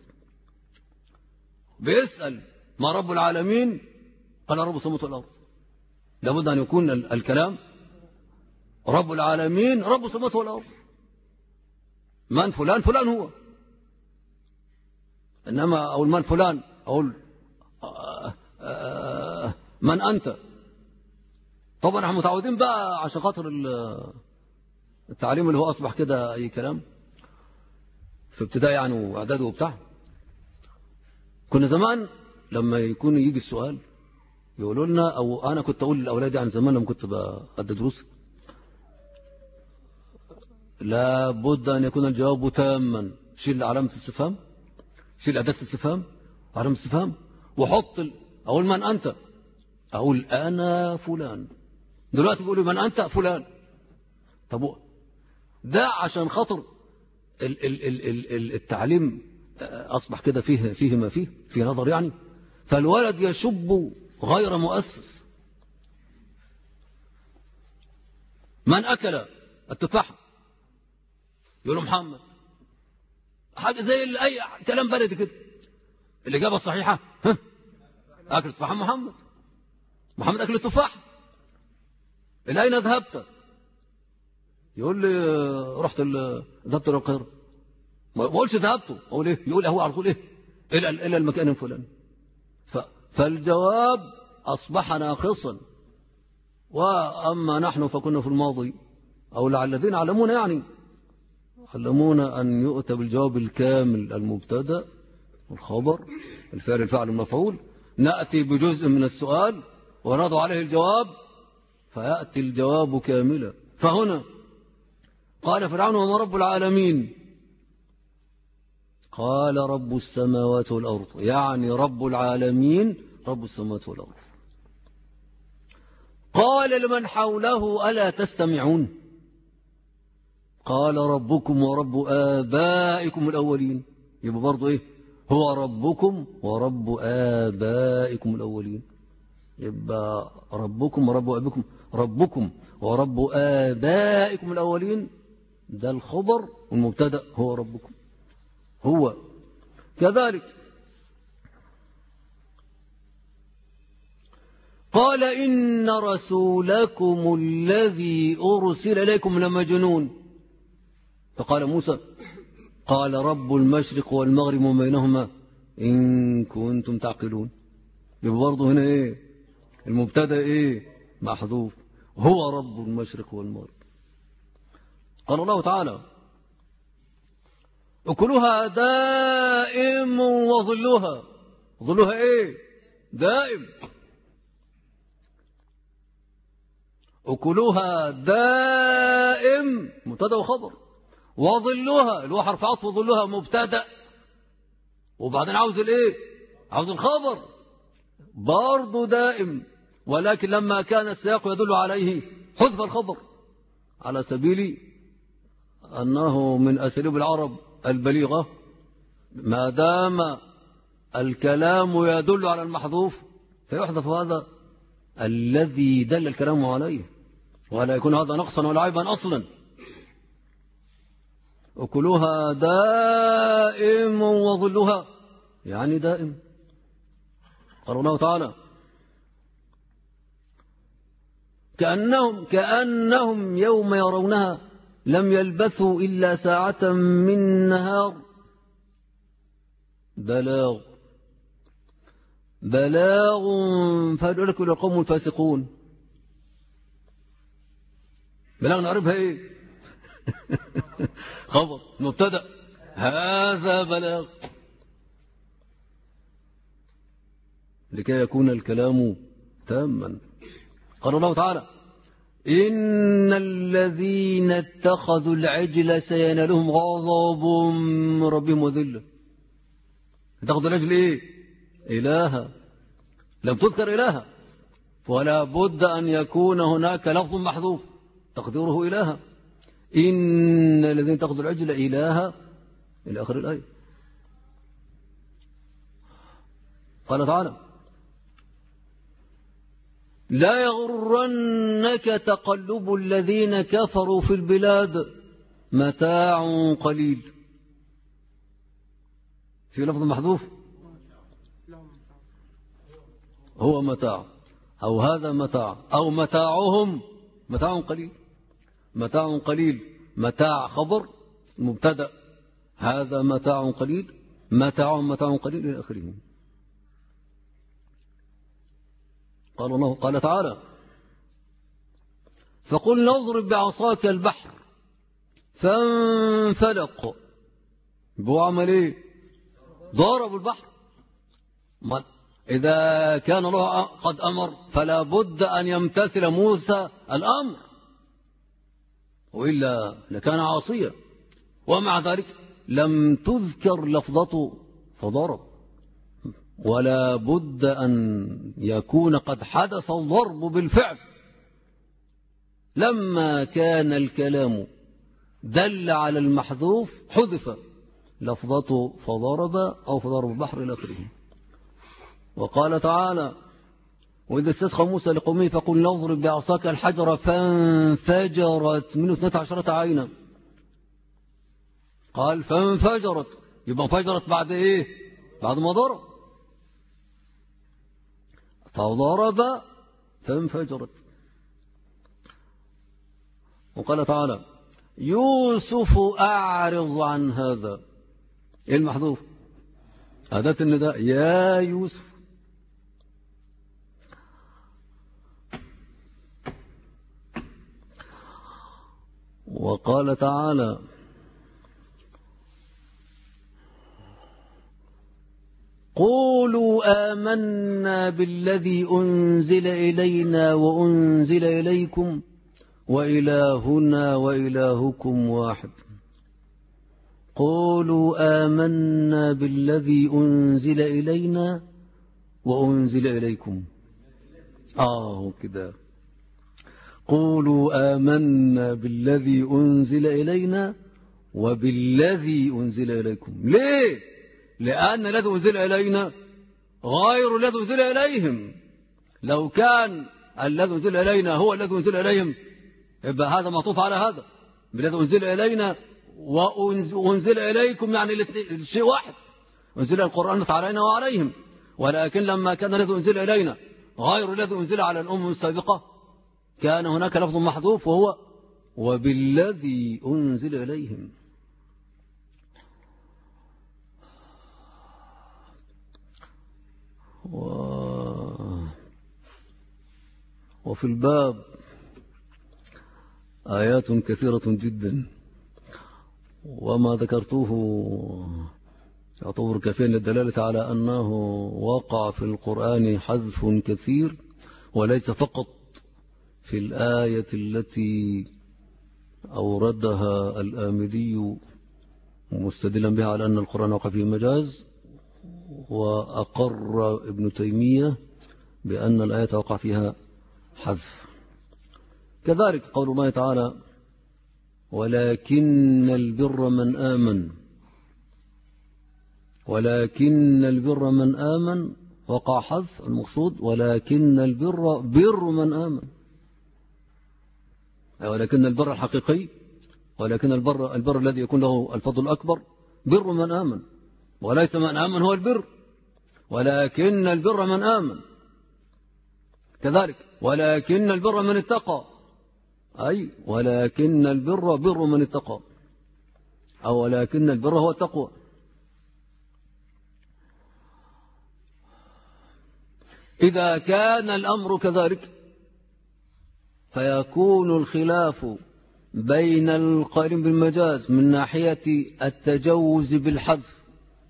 بيسأل ما رب العالمين، قال رب السماوات والأرض، لابد أن يكون الكلام رب العالمين رب السماوات والأرض. من فلان؟ فلان هو، إنما أقول من فلان، أقول من أنت. طبعا احنا متعودين بقى عشان خاطر التعليم اللي هو أصبح كده أي كلام في ابتدائي يعني وإعدادي وبتاع. كنا زمان لما يكون يجي السؤال يقولوا لنا، أو أنا كنت أقول للأولاد يعني زمان لما كنت بأدي دروس، لا بد أن يكون الجواب تاما، شيل علامة الاستفهام، شيل أداة الاستفهام علامة الاستفهام، وحط أقول من أنت، أقول أنا فلان. دلوقتي بيقولوا من أنت؟ فلان. طب ده عشان خاطر التعليم أصبح كده فيه ما فيه نظر يعني، فالولد يشب غير مؤسس. من أكل التفاح؟ يقول محمد، حاجة زي أي كلام بلدي كده. الإجابة الصحيحة أكل التفاح محمد أكل التفاح. إلى أين ذهبت؟ يقول لي ذهبت إلى القاهرة. ما بقولش ذهبت، أقول إيه؟ يقول هو على طول إيه؟ إلى المكان الفلاني. فالجواب أصبح ناقصا. وأما نحن فكنا في الماضي، أو لعل الذين علمونا يعني علمونا أن يؤتى بالجواب الكامل، المبتدا والخبر الفعل الفاعل المفعول، نأتي بجزء من السؤال ونضع عليه الجواب فيأتي الجواب كاملا. فهنا قال فرعون وما رب العالمين، قال رب السماوات والأرض، يعني رب العالمين رب السماوات والأرض. قال لمن حوله ألا تستمعون؟ قال ربكم ورب آبائكم الأولين. يبقى برضو إيه؟ هو ربكم ورب آبائكم الأولين. يبقى ربكم ورب آبائكم، ربكم ورب آبائكم الأولين ده الخبر، والمبتدأ هو ربكم. هو كذلك قال إن رسولكم الذي أرسل إليكم لمجنون. فقال موسى قال رب المشرق والمغرب وما بينهما إن كنتم تعقلون. يبقى برضه هنا إيه المبتدأ إيه محذوف، هو رب المشرق والمغرب. قال الله تعالى أكلها دائم وظلها. ظلها إيه دائم. أكلها دائم مبتدأ وخبر، وظلها اللي هو حرف عطف، وظلها مبتدأ، وبعدين عاوز الايه عاوز الخبر برضه دائم، ولكن لما كان السياق يدل عليه حذف الخبر على سبيل أنه من أساليب العرب البليغة. ما دام الكلام يدل على المحذوف فيحذف هذا الذي دل الكلام عليه، ولا يكون هذا نقصا ولا عيبا أصلا. أكلها دائم وظلها يعني دائم. قال الله تعالى كأنهم يوم يرونها لم يلبثوا إلا ساعة من نهار بلاغ فهؤلاء القوم الفاسقون. بلاغ نعرفها ايه خبر مبتدأ، هذا بلاغ لكي يكون الكلام تاما. قال الله تعالى إن الذين اتخذوا العجل سينالهم غضب من ربهم وذلة. اتخذوا العجل ايه إلها، لم تذكر إلها، ولا بد أن يكون هناك لفظ محذوف تقديره إلها. إن الذين اتخذوا العجل إلها إلى آخر الآية. قال تعالى لا يغرنك تقلب الذين كفروا في البلاد متاع قليل. في لفظ محذوف هو متاع، أو هذا متاع، أو متاعهم متاع قليل. متاع قليل، متاع خبر مبتدأ، هذا متاع قليل، متاع قليل إلى آخره. قال تعالى فقل نضرب بعصاك البحر فانفلق. هو عمل ايه ضرب البحر. إذا كان الله قد أمر فلا بد أن يمتثل موسى الأمر، وإلا لكان عاصيا. ومع ذلك لم تذكر لفظته فضرب، ولا بد أن يكون قد حدث الضرب بالفعل. لما كان الكلام دل على المحذوف حذف لفظته فضرب أو فضرب البحر إلى آخره. وقال تعالى وإذا استسقى موسى لقومه فقل نضرب بعصاك الحجر فانفجرت منه 12 عينا. قال فانفجرت، يبقى انفجرت بعد ايه بعد ما ضرب، فضرب فانفجرت. وقال تعالى يوسف أعرض عن هذا. ايه المحذوف أداة النداء يا يوسف. وقال تعالى قولوا آمنا بالذي أنزل إلينا وأنزل إليكم وإلهنا وإلهكم واحد. قولوا آمنا بالذي أنزل إلينا وأنزل إليكم. كده قولوا آمنا بالذي أنزل إلينا وبالذي أنزل إليكم. ليه؟ لأن الذي أنزل إلينا غير الذي أنزل إليهم. لو كان الذي أنزل إلينا هو الذي أنزل إليهم يبقى هذا معطوف على هذا، بالذي أنزل إلينا وأنزل إليكم، يعني الشيء واحد، أنزل القرآن علينا وعليهم. ولكن لما كان الذي أنزل إلينا غير الذي أنزل على الأمم السابقة، كان هناك لفظ محذوف وهو وبالذي أنزل إليهم. وفي الباب آيات كثيرة جدا، وما ذكرته يعتبر كافيا للدلالة على أنه وقع في القرآن حذف كثير، وليس فقط في الآية التي أوردها الآمدي مستدلا بها على أن القرآن وقع فيه مجاز، وأقر ابن تيمية بأن الآية وقع فيها حذف. كذلك قول الله تعالى ولكن البر من آمن، ولكن البر من آمن وقع حذف، المقصود ولكن البر بر من آمن، ولكن البر الحقيقي، ولكن البر الذي يكون له الفضل الأكبر بر من آمن، وليس من آمن هو البر، ولكن البر من آمن. كذلك ولكن البر من اتقى، أي ولكن البر بر من اتقى، أو ولكن البر هو التقوى. إذا كان الأمر كذلك فيكون الخلاف بين القائلين بالمجاز من ناحية التجوز بالحذف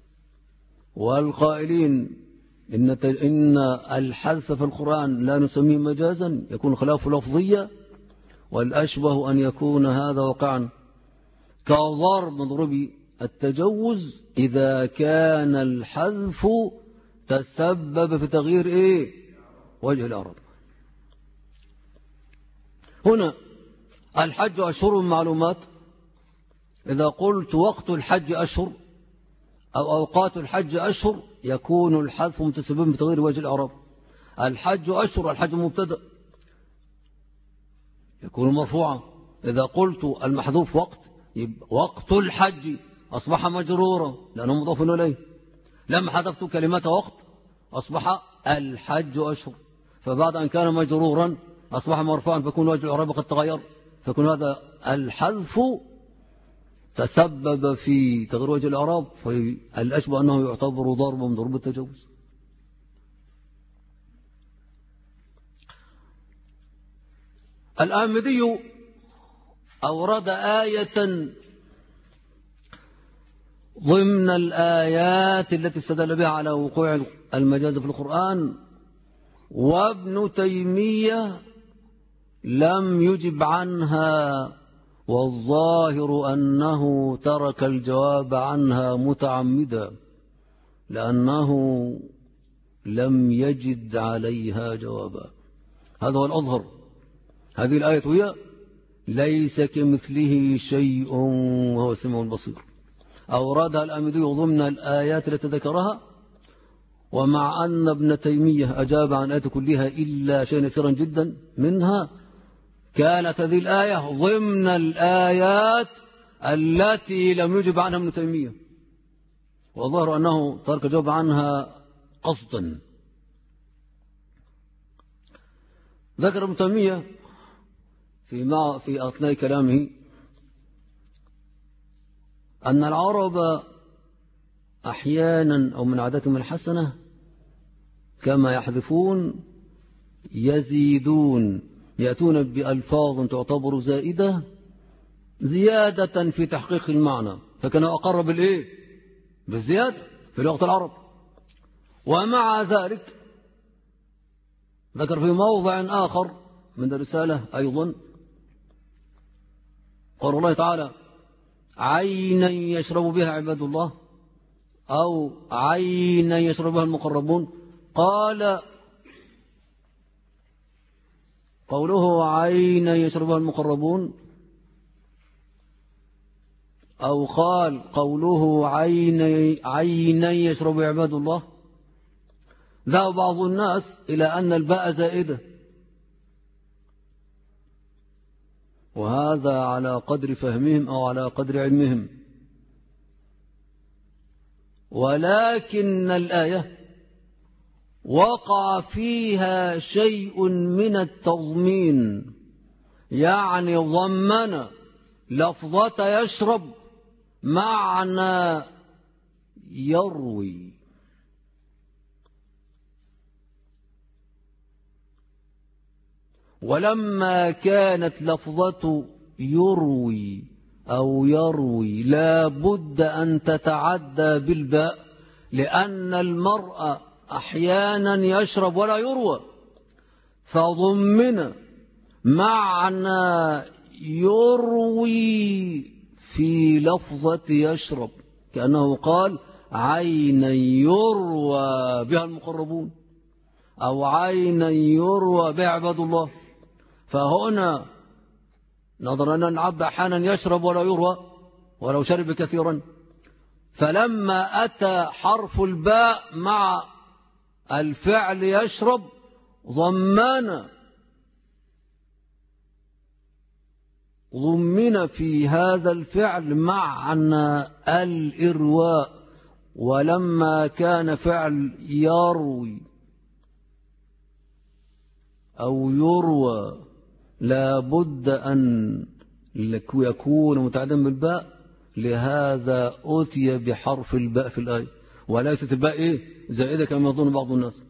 والقائلين إن الحذف في القرآن لا نسميه مجازا، يكون خلاف لفظية، والأشبه أن يكون هذا وقعا كضرب مضروب التجوز إذا كان الحذف تسبب في تغيير وجه الأعراب. هنا الحج أشهر معلومات، إذا قلت وقت الحج أشهر أو أوقات الحج أشهر يكون الحذف متسببا في تغيير وجه الأعراب. الحج أشهر، الحج مبتدأ يكون مرفوعا. إذا قلت المحذوف وقت الحج أصبح مجرورا لأنه مضاف إليه. لما حذفت كلمة وقت أصبح الحج أشهر، فبعد أن كان مجرورا أصبح مرفوعا، فيكون وجه الإعراب قد تغير، فيكون هذا الحذف تسبب في تغيير وجه الإعراب، فالأشبه أنه يعتبر ضرب من ضروب التجوز. الآمدي أورد آية ضمن الآيات التي استدل بها على وقوع المجاز في القرآن، وابن تيمية لم يجب عنها، والظاهر أنه ترك الجواب عنها متعمدا لأنه لم يجد عليها جوابا. هذا هو الأظهر. هذه الآية هي ليس كمثله شيء وهو السميع البصير، أوردها الآمدي ضمن الآيات التي ذكرها، ومع أن ابن تيمية أجاب عن الآيات كلها إلا شيئا يسيرا جدا منها، كانت هذه الآية ضمن الآيات التي لم يجب عنها ابن تيمية، والظاهر أنه ترك جواب عنها قصدا. ذكر ابن تيمية في أثناء كلامه أن العرب أحيانا أو من عاداتهم الحسنة كما يحذفون يزيدون، يأتون بألفاظ تعتبر زائدة زيادة في تحقيق المعنى، فكان أقرب بالزيادة في لغة العرب. ومع ذلك ذكر في موضع آخر من الرسالة أيضا قول الله تعالى عينا يشرب بها عباد الله أو عينا يشرب بها المقربون، قوله عينا يشرب بها المقربون أو قال قوله عينا يشرب عباد الله، ذهب بعض الناس إلى أن الباء زائدة، وهذا على قدر فهمهم أو على قدر علمهم، ولكن الآية وقع فيها شيء من التضمين، يعني ضمن لفظة يشرب معنى يروي. ولما كانت لفظة يروي أو يروي لا بد أن تتعدى بالباء، لأن المرء أحيانا يشرب ولا يروى، فضمن معنى يروي في لفظة يشرب، كأنه قال عينا يروى بها المقربون أو عينا يروى بها عباد الله. فهنا نظرا أن العبد أحيانا يشرب ولا يروى ولو شرب كثيرا، فلما أتى حرف الباء مع الفعل يشرب ضمن في هذا الفعل معنى الإرواء. ولما كان فعل يروي أو يروى لا بد أن يكون متعددا بالباء، لهذا أتي بحرف الباء في الآية، وليست الباء زائدة كما يظن بعض الناس.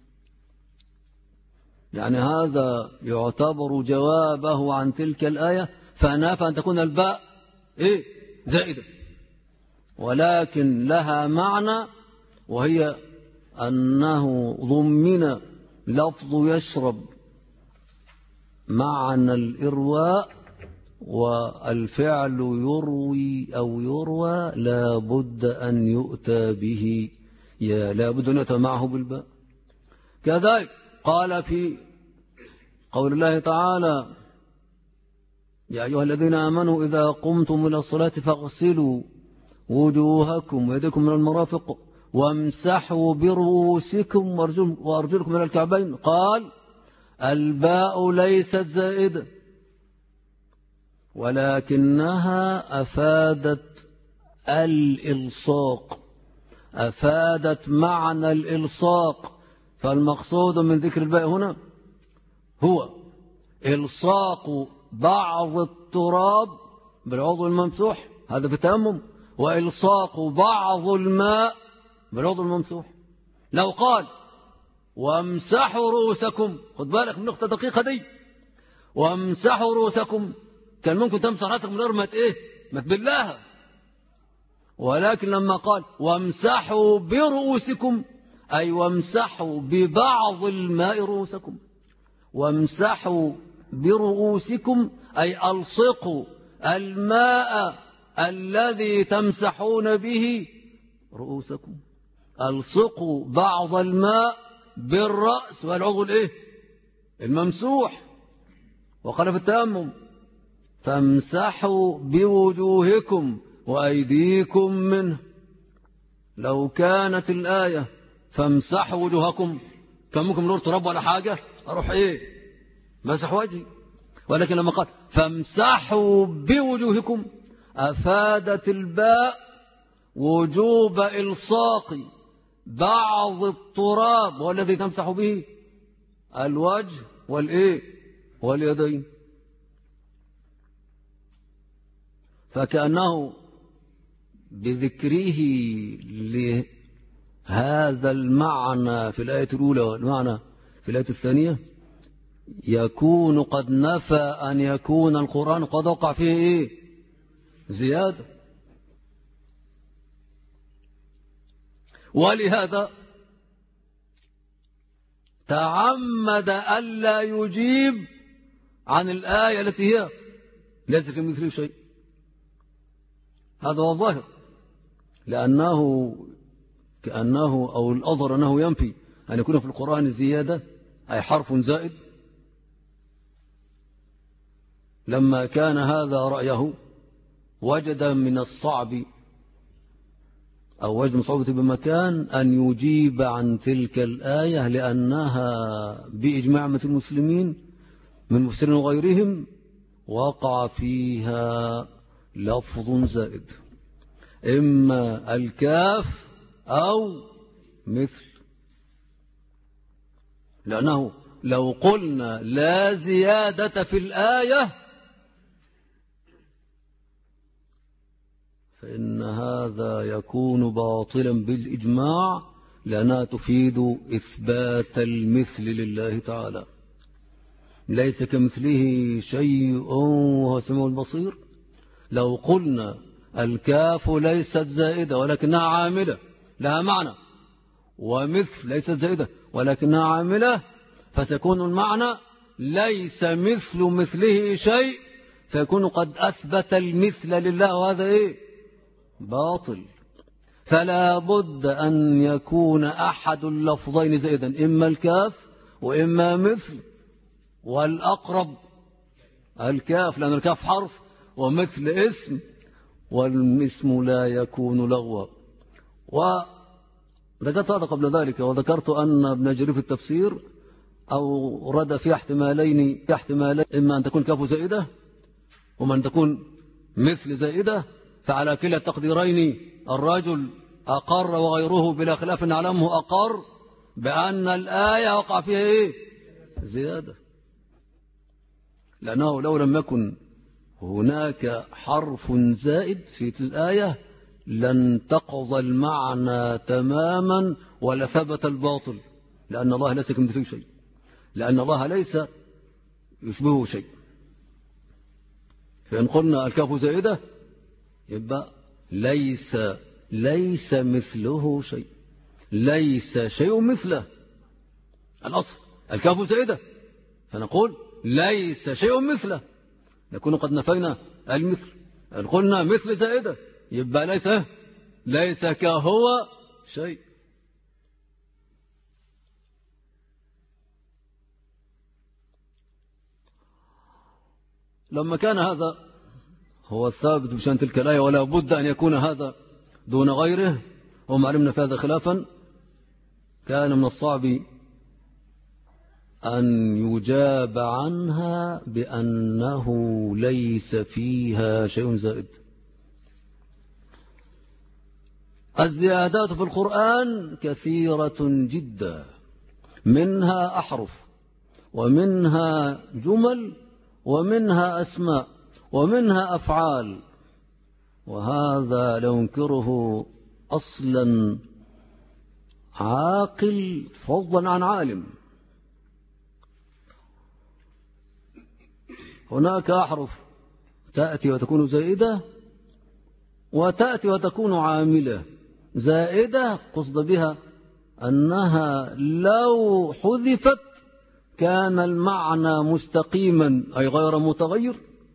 يعني هذا يعتبر جوابه عن تلك الآية، فنافى أن تكون الباء زائدة، ولكن لها معنى، وهي أنه ضمن لفظ يشرب معنى الإرواء، والفعل يروي أو يروى لا بد أن يؤتى به، لا بد أن يؤتى معه بالباء. كذلك قال في قول الله تعالى يا أيها الذين آمنوا إذا قمتم إلى الصلاة فاغسلوا وجوهكم ويديكم من المرافق وامسحوا برؤوسكم وأرجلكم إلى الكعبين. قال الباء ليست زائدة، ولكنها أفادت الإلصاق، أفادت معنى الإلصاق. فالمقصود من ذكر الباء هنا هو إلصاق بعض التراب بالعضو الممسوح، هذا في التيمم، وإلصاق بعض الماء بالعضو الممسوح. لو قال وامسحوا رؤوسكم، خد بالك من نقطة دقيقة دي، وامسحوا رؤوسكم، كان ممكن تمسح رأسك من غير ما تبلها، ولكن لما قال وامسحوا برؤوسكم أي وامسحوا ببعض الماء رؤوسكم، وامسحوا برؤوسكم أي ألصقوا الماء الذي تمسحون به رؤوسكم، ألصقوا بعض الماء بالرأس والعضو الممسوح. وقال في التيمم فامسحوا بوجوهكم وأيديكم منه. لو كانت الآية فامسحوا وجوهكم كان ممكن نور تراب ولا حاجة أروح مسح وجهي، ولكن لما قال فامسحوا بوجوهكم أفادت الباء وجوب إلصاق بعض التراب والذي تمسح به الوجه واليدين. فكأنه بذكره لهذا المعنى في الآية الأولى والمعنى في الآية الثانية يكون قد نفى أن يكون القرآن قد وقع فيه زيادة. ولهذا تعمد ألا يجيب عن الآية التي هي ليس كمثله شيء. هذا هو الظاهر، لأنه كأنه أو الأظهر أنه ينفي أن يكون في القرآن زيادة أي حرف زائد. لما كان هذا رأيه وجد من الصعب أو وجد من صعوبة بمكان أن يجيب عن تلك الآية، لأنها بإجماع المسلمين من مفسرين وغيرهم وقع فيها لفظ زائد، إما الكاف أو مثل. لأنه لو قلنا لا زيادة في الآية فإن هذا يكون باطلا بالإجماع، لأنها تفيد إثبات المثل لله تعالى. ليس كمثله شيء وهو السميع البصير. لو قلنا الكاف ليست زائدة ولكنها عاملة لها معنى، ومثل ليست زائدة ولكنها عاملة، فسيكون المعنى ليس مثل مثله شيء، فيكون قد أثبت المثل لله، وهذا إيه؟ باطل. فلا بد أن يكون أحد اللفظين زائدا، إما الكاف وإما مثل، والأقرب الكاف، لأن الكاف حرف ومثل اسم، والاسم لا يكون لغوا. وذكرت هذا قبل ذلك، وذكرت أن ابن جرير في التفسير أورد في احتمالين، إما أن تكون كاف زائدة وما أن تكون مثل زائدة، فعلى كلا التقديرين الرجل أقر وغيره بلا خلاف نعلمه أقر بأن الآية وقع فيها إيه؟ زيادة، لأنه لو لم يكن هناك حرف زائد في الآية لانتقض المعنى تماما ولثبت الباطل، لأن الله ليس كمثله شيء، لأن الله ليس يشبهه شيء. فإن قلنا الكاف زائدة يبقى ليس مثله شيء، ليس شيء مثله. الأصل الكاف زائدة، فنقول ليس شيء مثله، نكون قد نفينا المثل. إن قلنا مثل زائدة يبقى ليس كهو شيء. لما كان هذا هو الثابت بشأن تلك الآية، ولا بد أن يكون هذا دون غيره، وما علمنا في هذا خلافا، كان من الصعب أن يجاب عنها بأنه ليس فيها شيء زائد. الزيادات في القرآن كثيرة جدا، منها أحرف ومنها جمل ومنها أسماء ومنها أفعال، وهذا لا ينكره أصلا عاقل فضلا عن عالم. هناك أحرف تأتي وتكون زائدة، وتأتي وتكون عاملة. زائدة قصد بها أنها لو حذفت كان المعنى مستقيما أي غير متغير،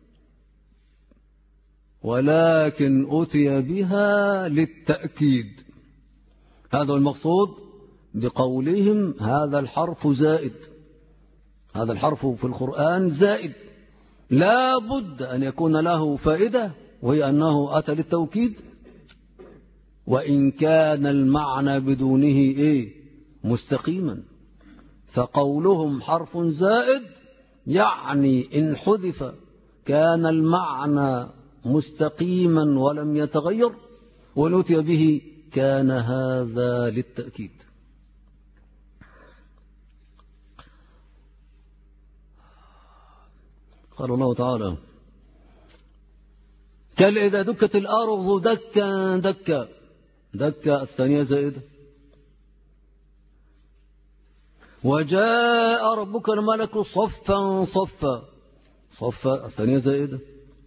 ولكن أتي بها للتأكيد. هذا المقصود بقولهم هذا الحرف زائد، هذا الحرف في القرآن زائد، لا بد أن يكون له فائدة، وهي أنه أتى للتوكيد، وإن كان المعنى بدونه مستقيما. فقولهم حرف زائد يعني إن حذف كان المعنى مستقيما ولم يتغير، ونؤتي به كان هذا للتأكيد. قال الله تعالى كلا إذا دكت الأرض دكا دكا، دكا الثانية زائدة. وجاء ربك الملك صفا صفا، صفا الثانية زائدة.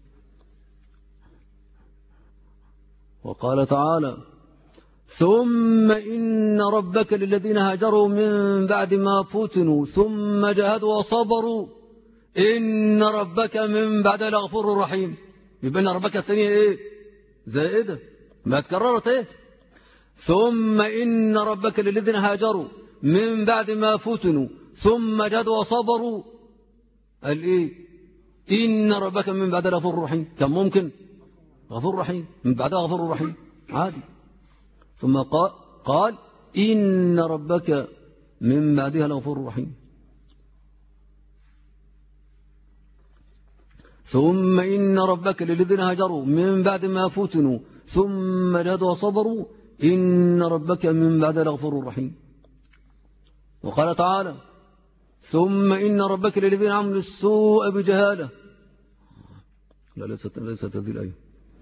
وقال تعالى ثم إن ربك للذين هاجروا من بعد ما فتنوا ثم جاهدوا وصبروا إن ربك من بعد لغفور رحيم. يبقى إن ربك الثانية زائدة، ما تكررت ثم إن ربك للذين هاجروا من بعد ما فتنوا ثم جاهدوا وصبروا قال إن ربك من بعد لغفور رحيم. كان ممكن غفور رحيم من بعدها غفور رحيم عادي، ثم قال إن ربك من بعدها لغفور رحيم. ثم إن ربك للذين هاجروا من بعد ما فتنوا ثم جاهدوا وصبروا إن ربك من بعد لغفور رحيم. وقال تعالى ثم إن ربك للذين عملوا السوء بجهالة. لا، ليست هذه الآية،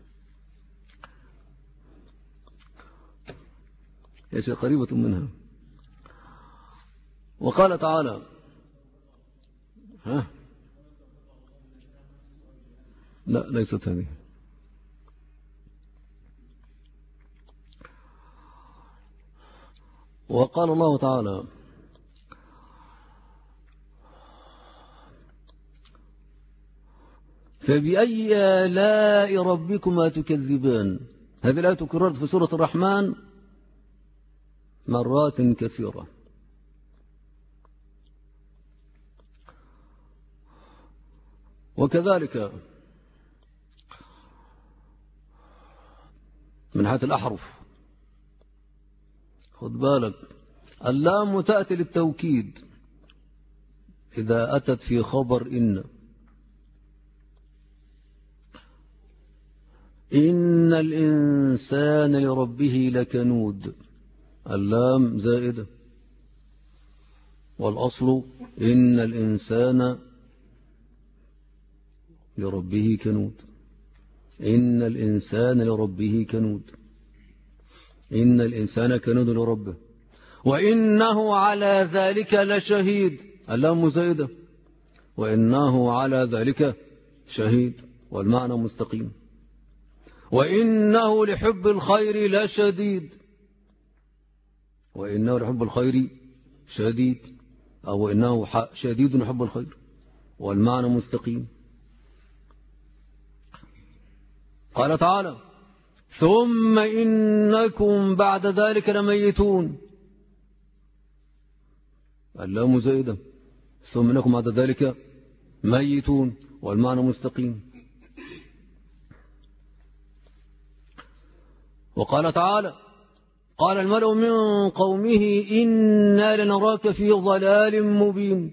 هي قريبة منها. وقال تعالى لا، ليست هذه. وقال الله تعالى فبأي آلاء ربكما تكذبان. هذه الآية تكررت في سورة الرحمن مرات كثيرة. وكذلك من حيث الأحرف، خذ بالك، اللام تأتي للتوكيد إذا أتت في خبر إن الإنسان لربه لكنود، اللام زائدة، والأصل إن الإنسان لربه كنود، إن الإنسان لربه كنود، إن الإنسان كنود لربه، وإنه على ذلك لشهيد، اللام زائدة، وإنه على ذلك شهيد، والمعنى مستقيم. وإنه لحب الخير لشديد، وإنه لحب الخير شديد، أو إنه شديد لحب الخير، والمعنى مستقيم. قال تعالى ثم إنكم بعد ذلك لميتون، اللام زائدة، ثم إنكم بعد ذلك ميتون، والمعنى مستقيم. وقال تعالى قال الملأ من قومه إنا لنراك في ضلال مبين،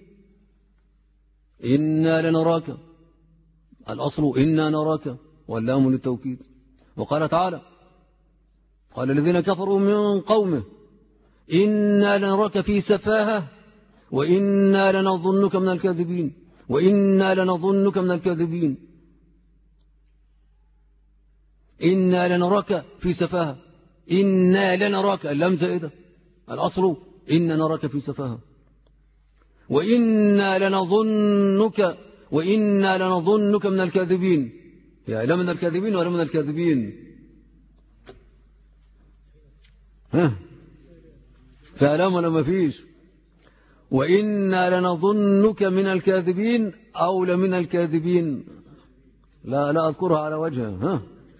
إنا لنراك، الأصل إنا نراك، واللام للتوكيد. وقال تعالى قال الذين كفروا من قومه إنا لنراك في سفاهة وإنا لنظنك من الكاذبين، وإنا لنظنك من الكاذبين، إنا لنراك في سفاهة، إنا لنراك، اللام زائدة، الأصل إنا نراك في سفاهة، وإنا لنظنك من الكاذبين، يا لا من الكاذبين ولا من الكاذبين، فألام ولا ما فيش؟ وإنا لنظنك من الكاذبين أو لمن الكاذبين، لا أذكرها على وجهها،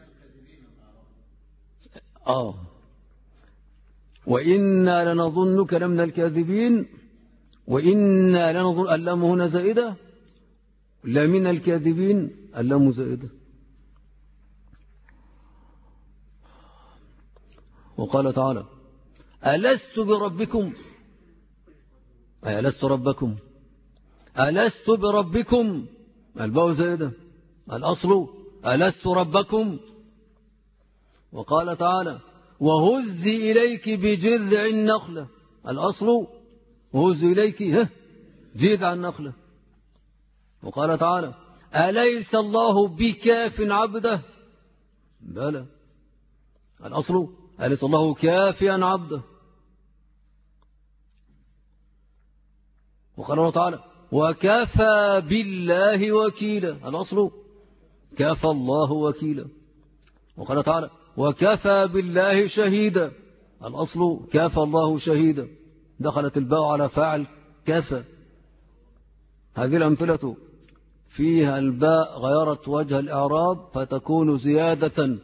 وإنا لنظنك لمن الكاذبين، وإنا لنظن، اللام هنا زائدة، لمن الكاذبين، اللام زائدة. وقال تعالى ألست بربكم، أي ألست ربكم، ألست بربكم، الباء زائدة، الأصل ألست ربكم. وقال تعالى وهزي إليك بجذع النخلة، الأصل هزي إليك جذع النخلة. وقال تعالى أليس الله بكاف عبده، بلى، الأصل أليس الله كافيا عبده. وقال الله تعالى وكفى بالله وكيلا، الأصل كفى الله وكيلا. وقال تعالى وكفى بالله شهيدا، الأصل كفى الله شهيدا، دخلت الباء على فاعل كفى. هذه الأمثلة فيها الباء غيرت وجه الإعراب فتكون زيادة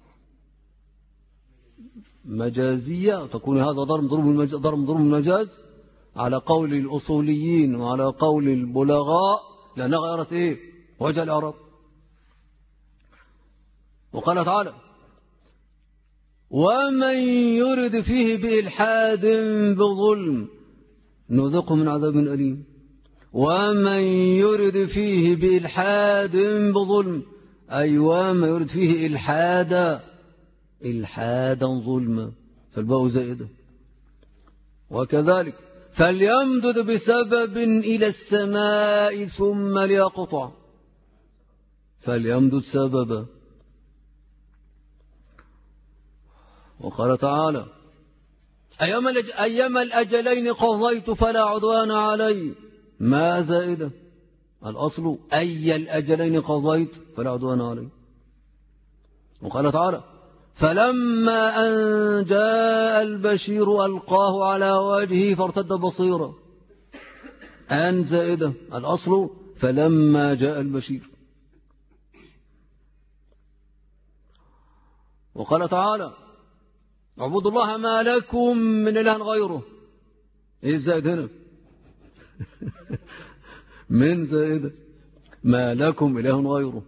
مجازية، تكون هذا ضرب المجاز على قول الأصوليين وعلى قول البلغاء، لأنها غيرت وجه الإعراب. وقال تعالى ومن يرد فيه بإلحاد بظلم نذقه من عذاب أليم، ومن يرد فيه بإلحاد بظلم، أي ومن يرد فيه إلحادا ظلما، فالباء زائدة. وكذلك فليمدد بسبب إلى السماء ثم ليقطع. فليمدد سببا. وقال تعالى أيما الأجلين قضيت فلا عدوان علي. ما زائدة الأصل أي الأجلين قضيت فلا عدوان علي. وقال تعالى فلما أن جاء البشير ألقاه على وجهه فارتد بصيرا. أن زائدة الأصل فلما جاء البشير. وقال تعالى اعبدوا الله ما لكم من إله غيره. إيه الزائد هنا؟ من زائدة ما لكم إله غيره.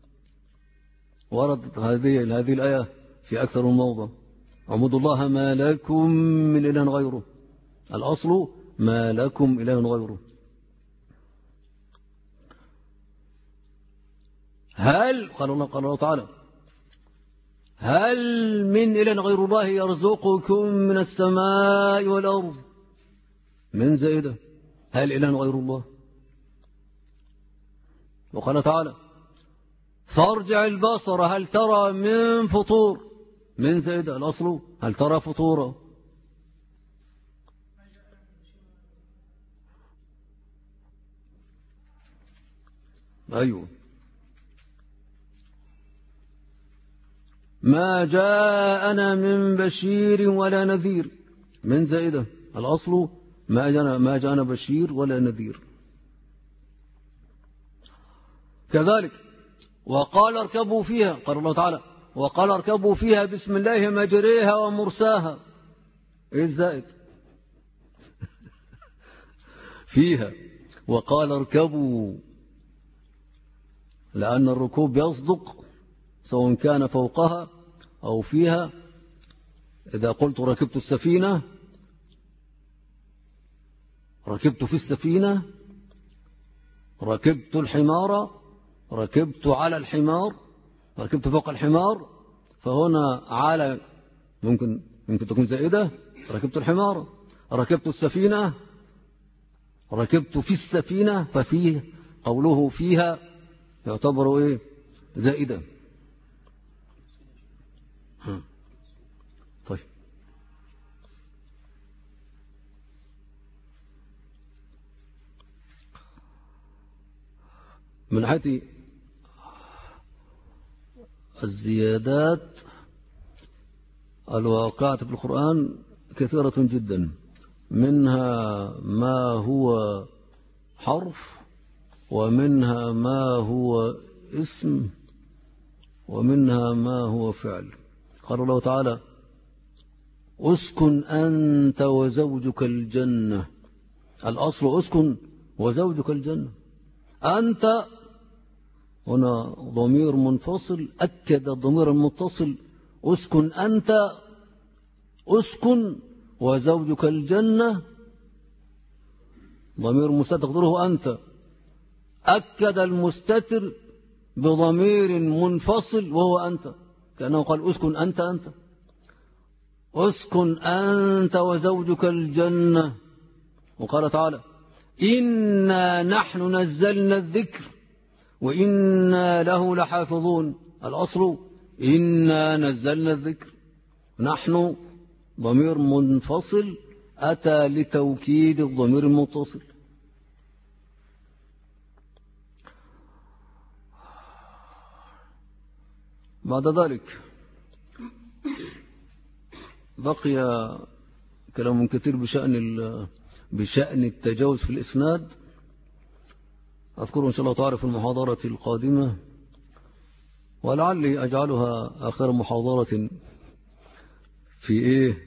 وردت هذه الآية في أكثر من موضع. اعبدوا الله ما لكم من إله غيره. الأصل ما لكم إله غيره. هل قال الله تعالى هل من إله غير الله يرزقكم من السماء والأرض. من زائدة هل إله غير الله. وقال تعالى فارجع البصر هل ترى من فطور. من زائدة الأصل هل ترى فطورا. أيوه ما جاءنا من بشير ولا نذير. من زائدة الأصل ما جاءنا بشير ولا نذير. كذلك وقال اركبوا فيها. قال الله تعالى وقال اركبوا فيها بسم الله مجريها ومرساها. ايه الزائد؟ فيها. وقال اركبوا لأن الركوب يصدق سواء كان فوقها أو فيها. إذا قلت ركبت السفينة ركبت في السفينة، ركبت الحمار، ركبت على الحمار، ركبت فوق الحمار. فهنا على ممكن تكون زائدة. ركبت الحمار، ركبت السفينة، ركبت في السفينة. ففيه قوله فيها يعتبر إيه؟ زائدة. طيب من ناحية الزيادات الواقعة في القرآن كثيرة جدا. منها ما هو حرف، ومنها ما هو اسم، ومنها ما هو فعل. قال الله تعالى اسكن أنت وزوجك الجنة. الأصل اسكن وزوجك الجنة. أنت هنا ضمير منفصل أكد الضمير المتصل. اسكن أنت، اسكن وزوجك الجنة ضمير مستتر تقدره أنت. أكد المستتر بضمير منفصل وهو أنت، كأنه قال اسكن أنت اسكن أنت وزوجك الجنة. وقال تعالى إنا نحن نزلنا الذكر وإنا له لحافظون. الأصل إنا نزلنا الذكر. نحن ضمير منفصل أتى لتوكيد الضمير المتصل. بعد ذلك بقي كلام كثير بشأن التجاوز في الإسناد. أذكره إن شاء الله تعالى في المحاضرة القادمة، ولعلي أجعلها آخر محاضرة في إيه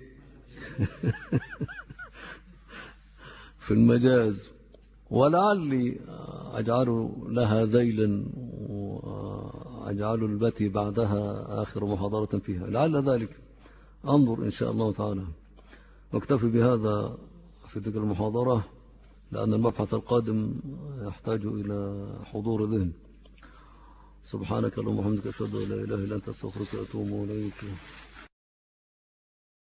في المجاز، ولعلي أجعل لها ذيلا وأجعل التي بعدها آخر محاضرة فيها، لعل ذلك أنظر إن شاء الله تعالى. واكتفي بهذا في تلك المحاضرة، لأن المبحث القادم يحتاج إلى حضور ذهن. سبحانك اللهم وبحمدك أشهد أن لا إله إلا أنت أستغفرك وأتوب إليك.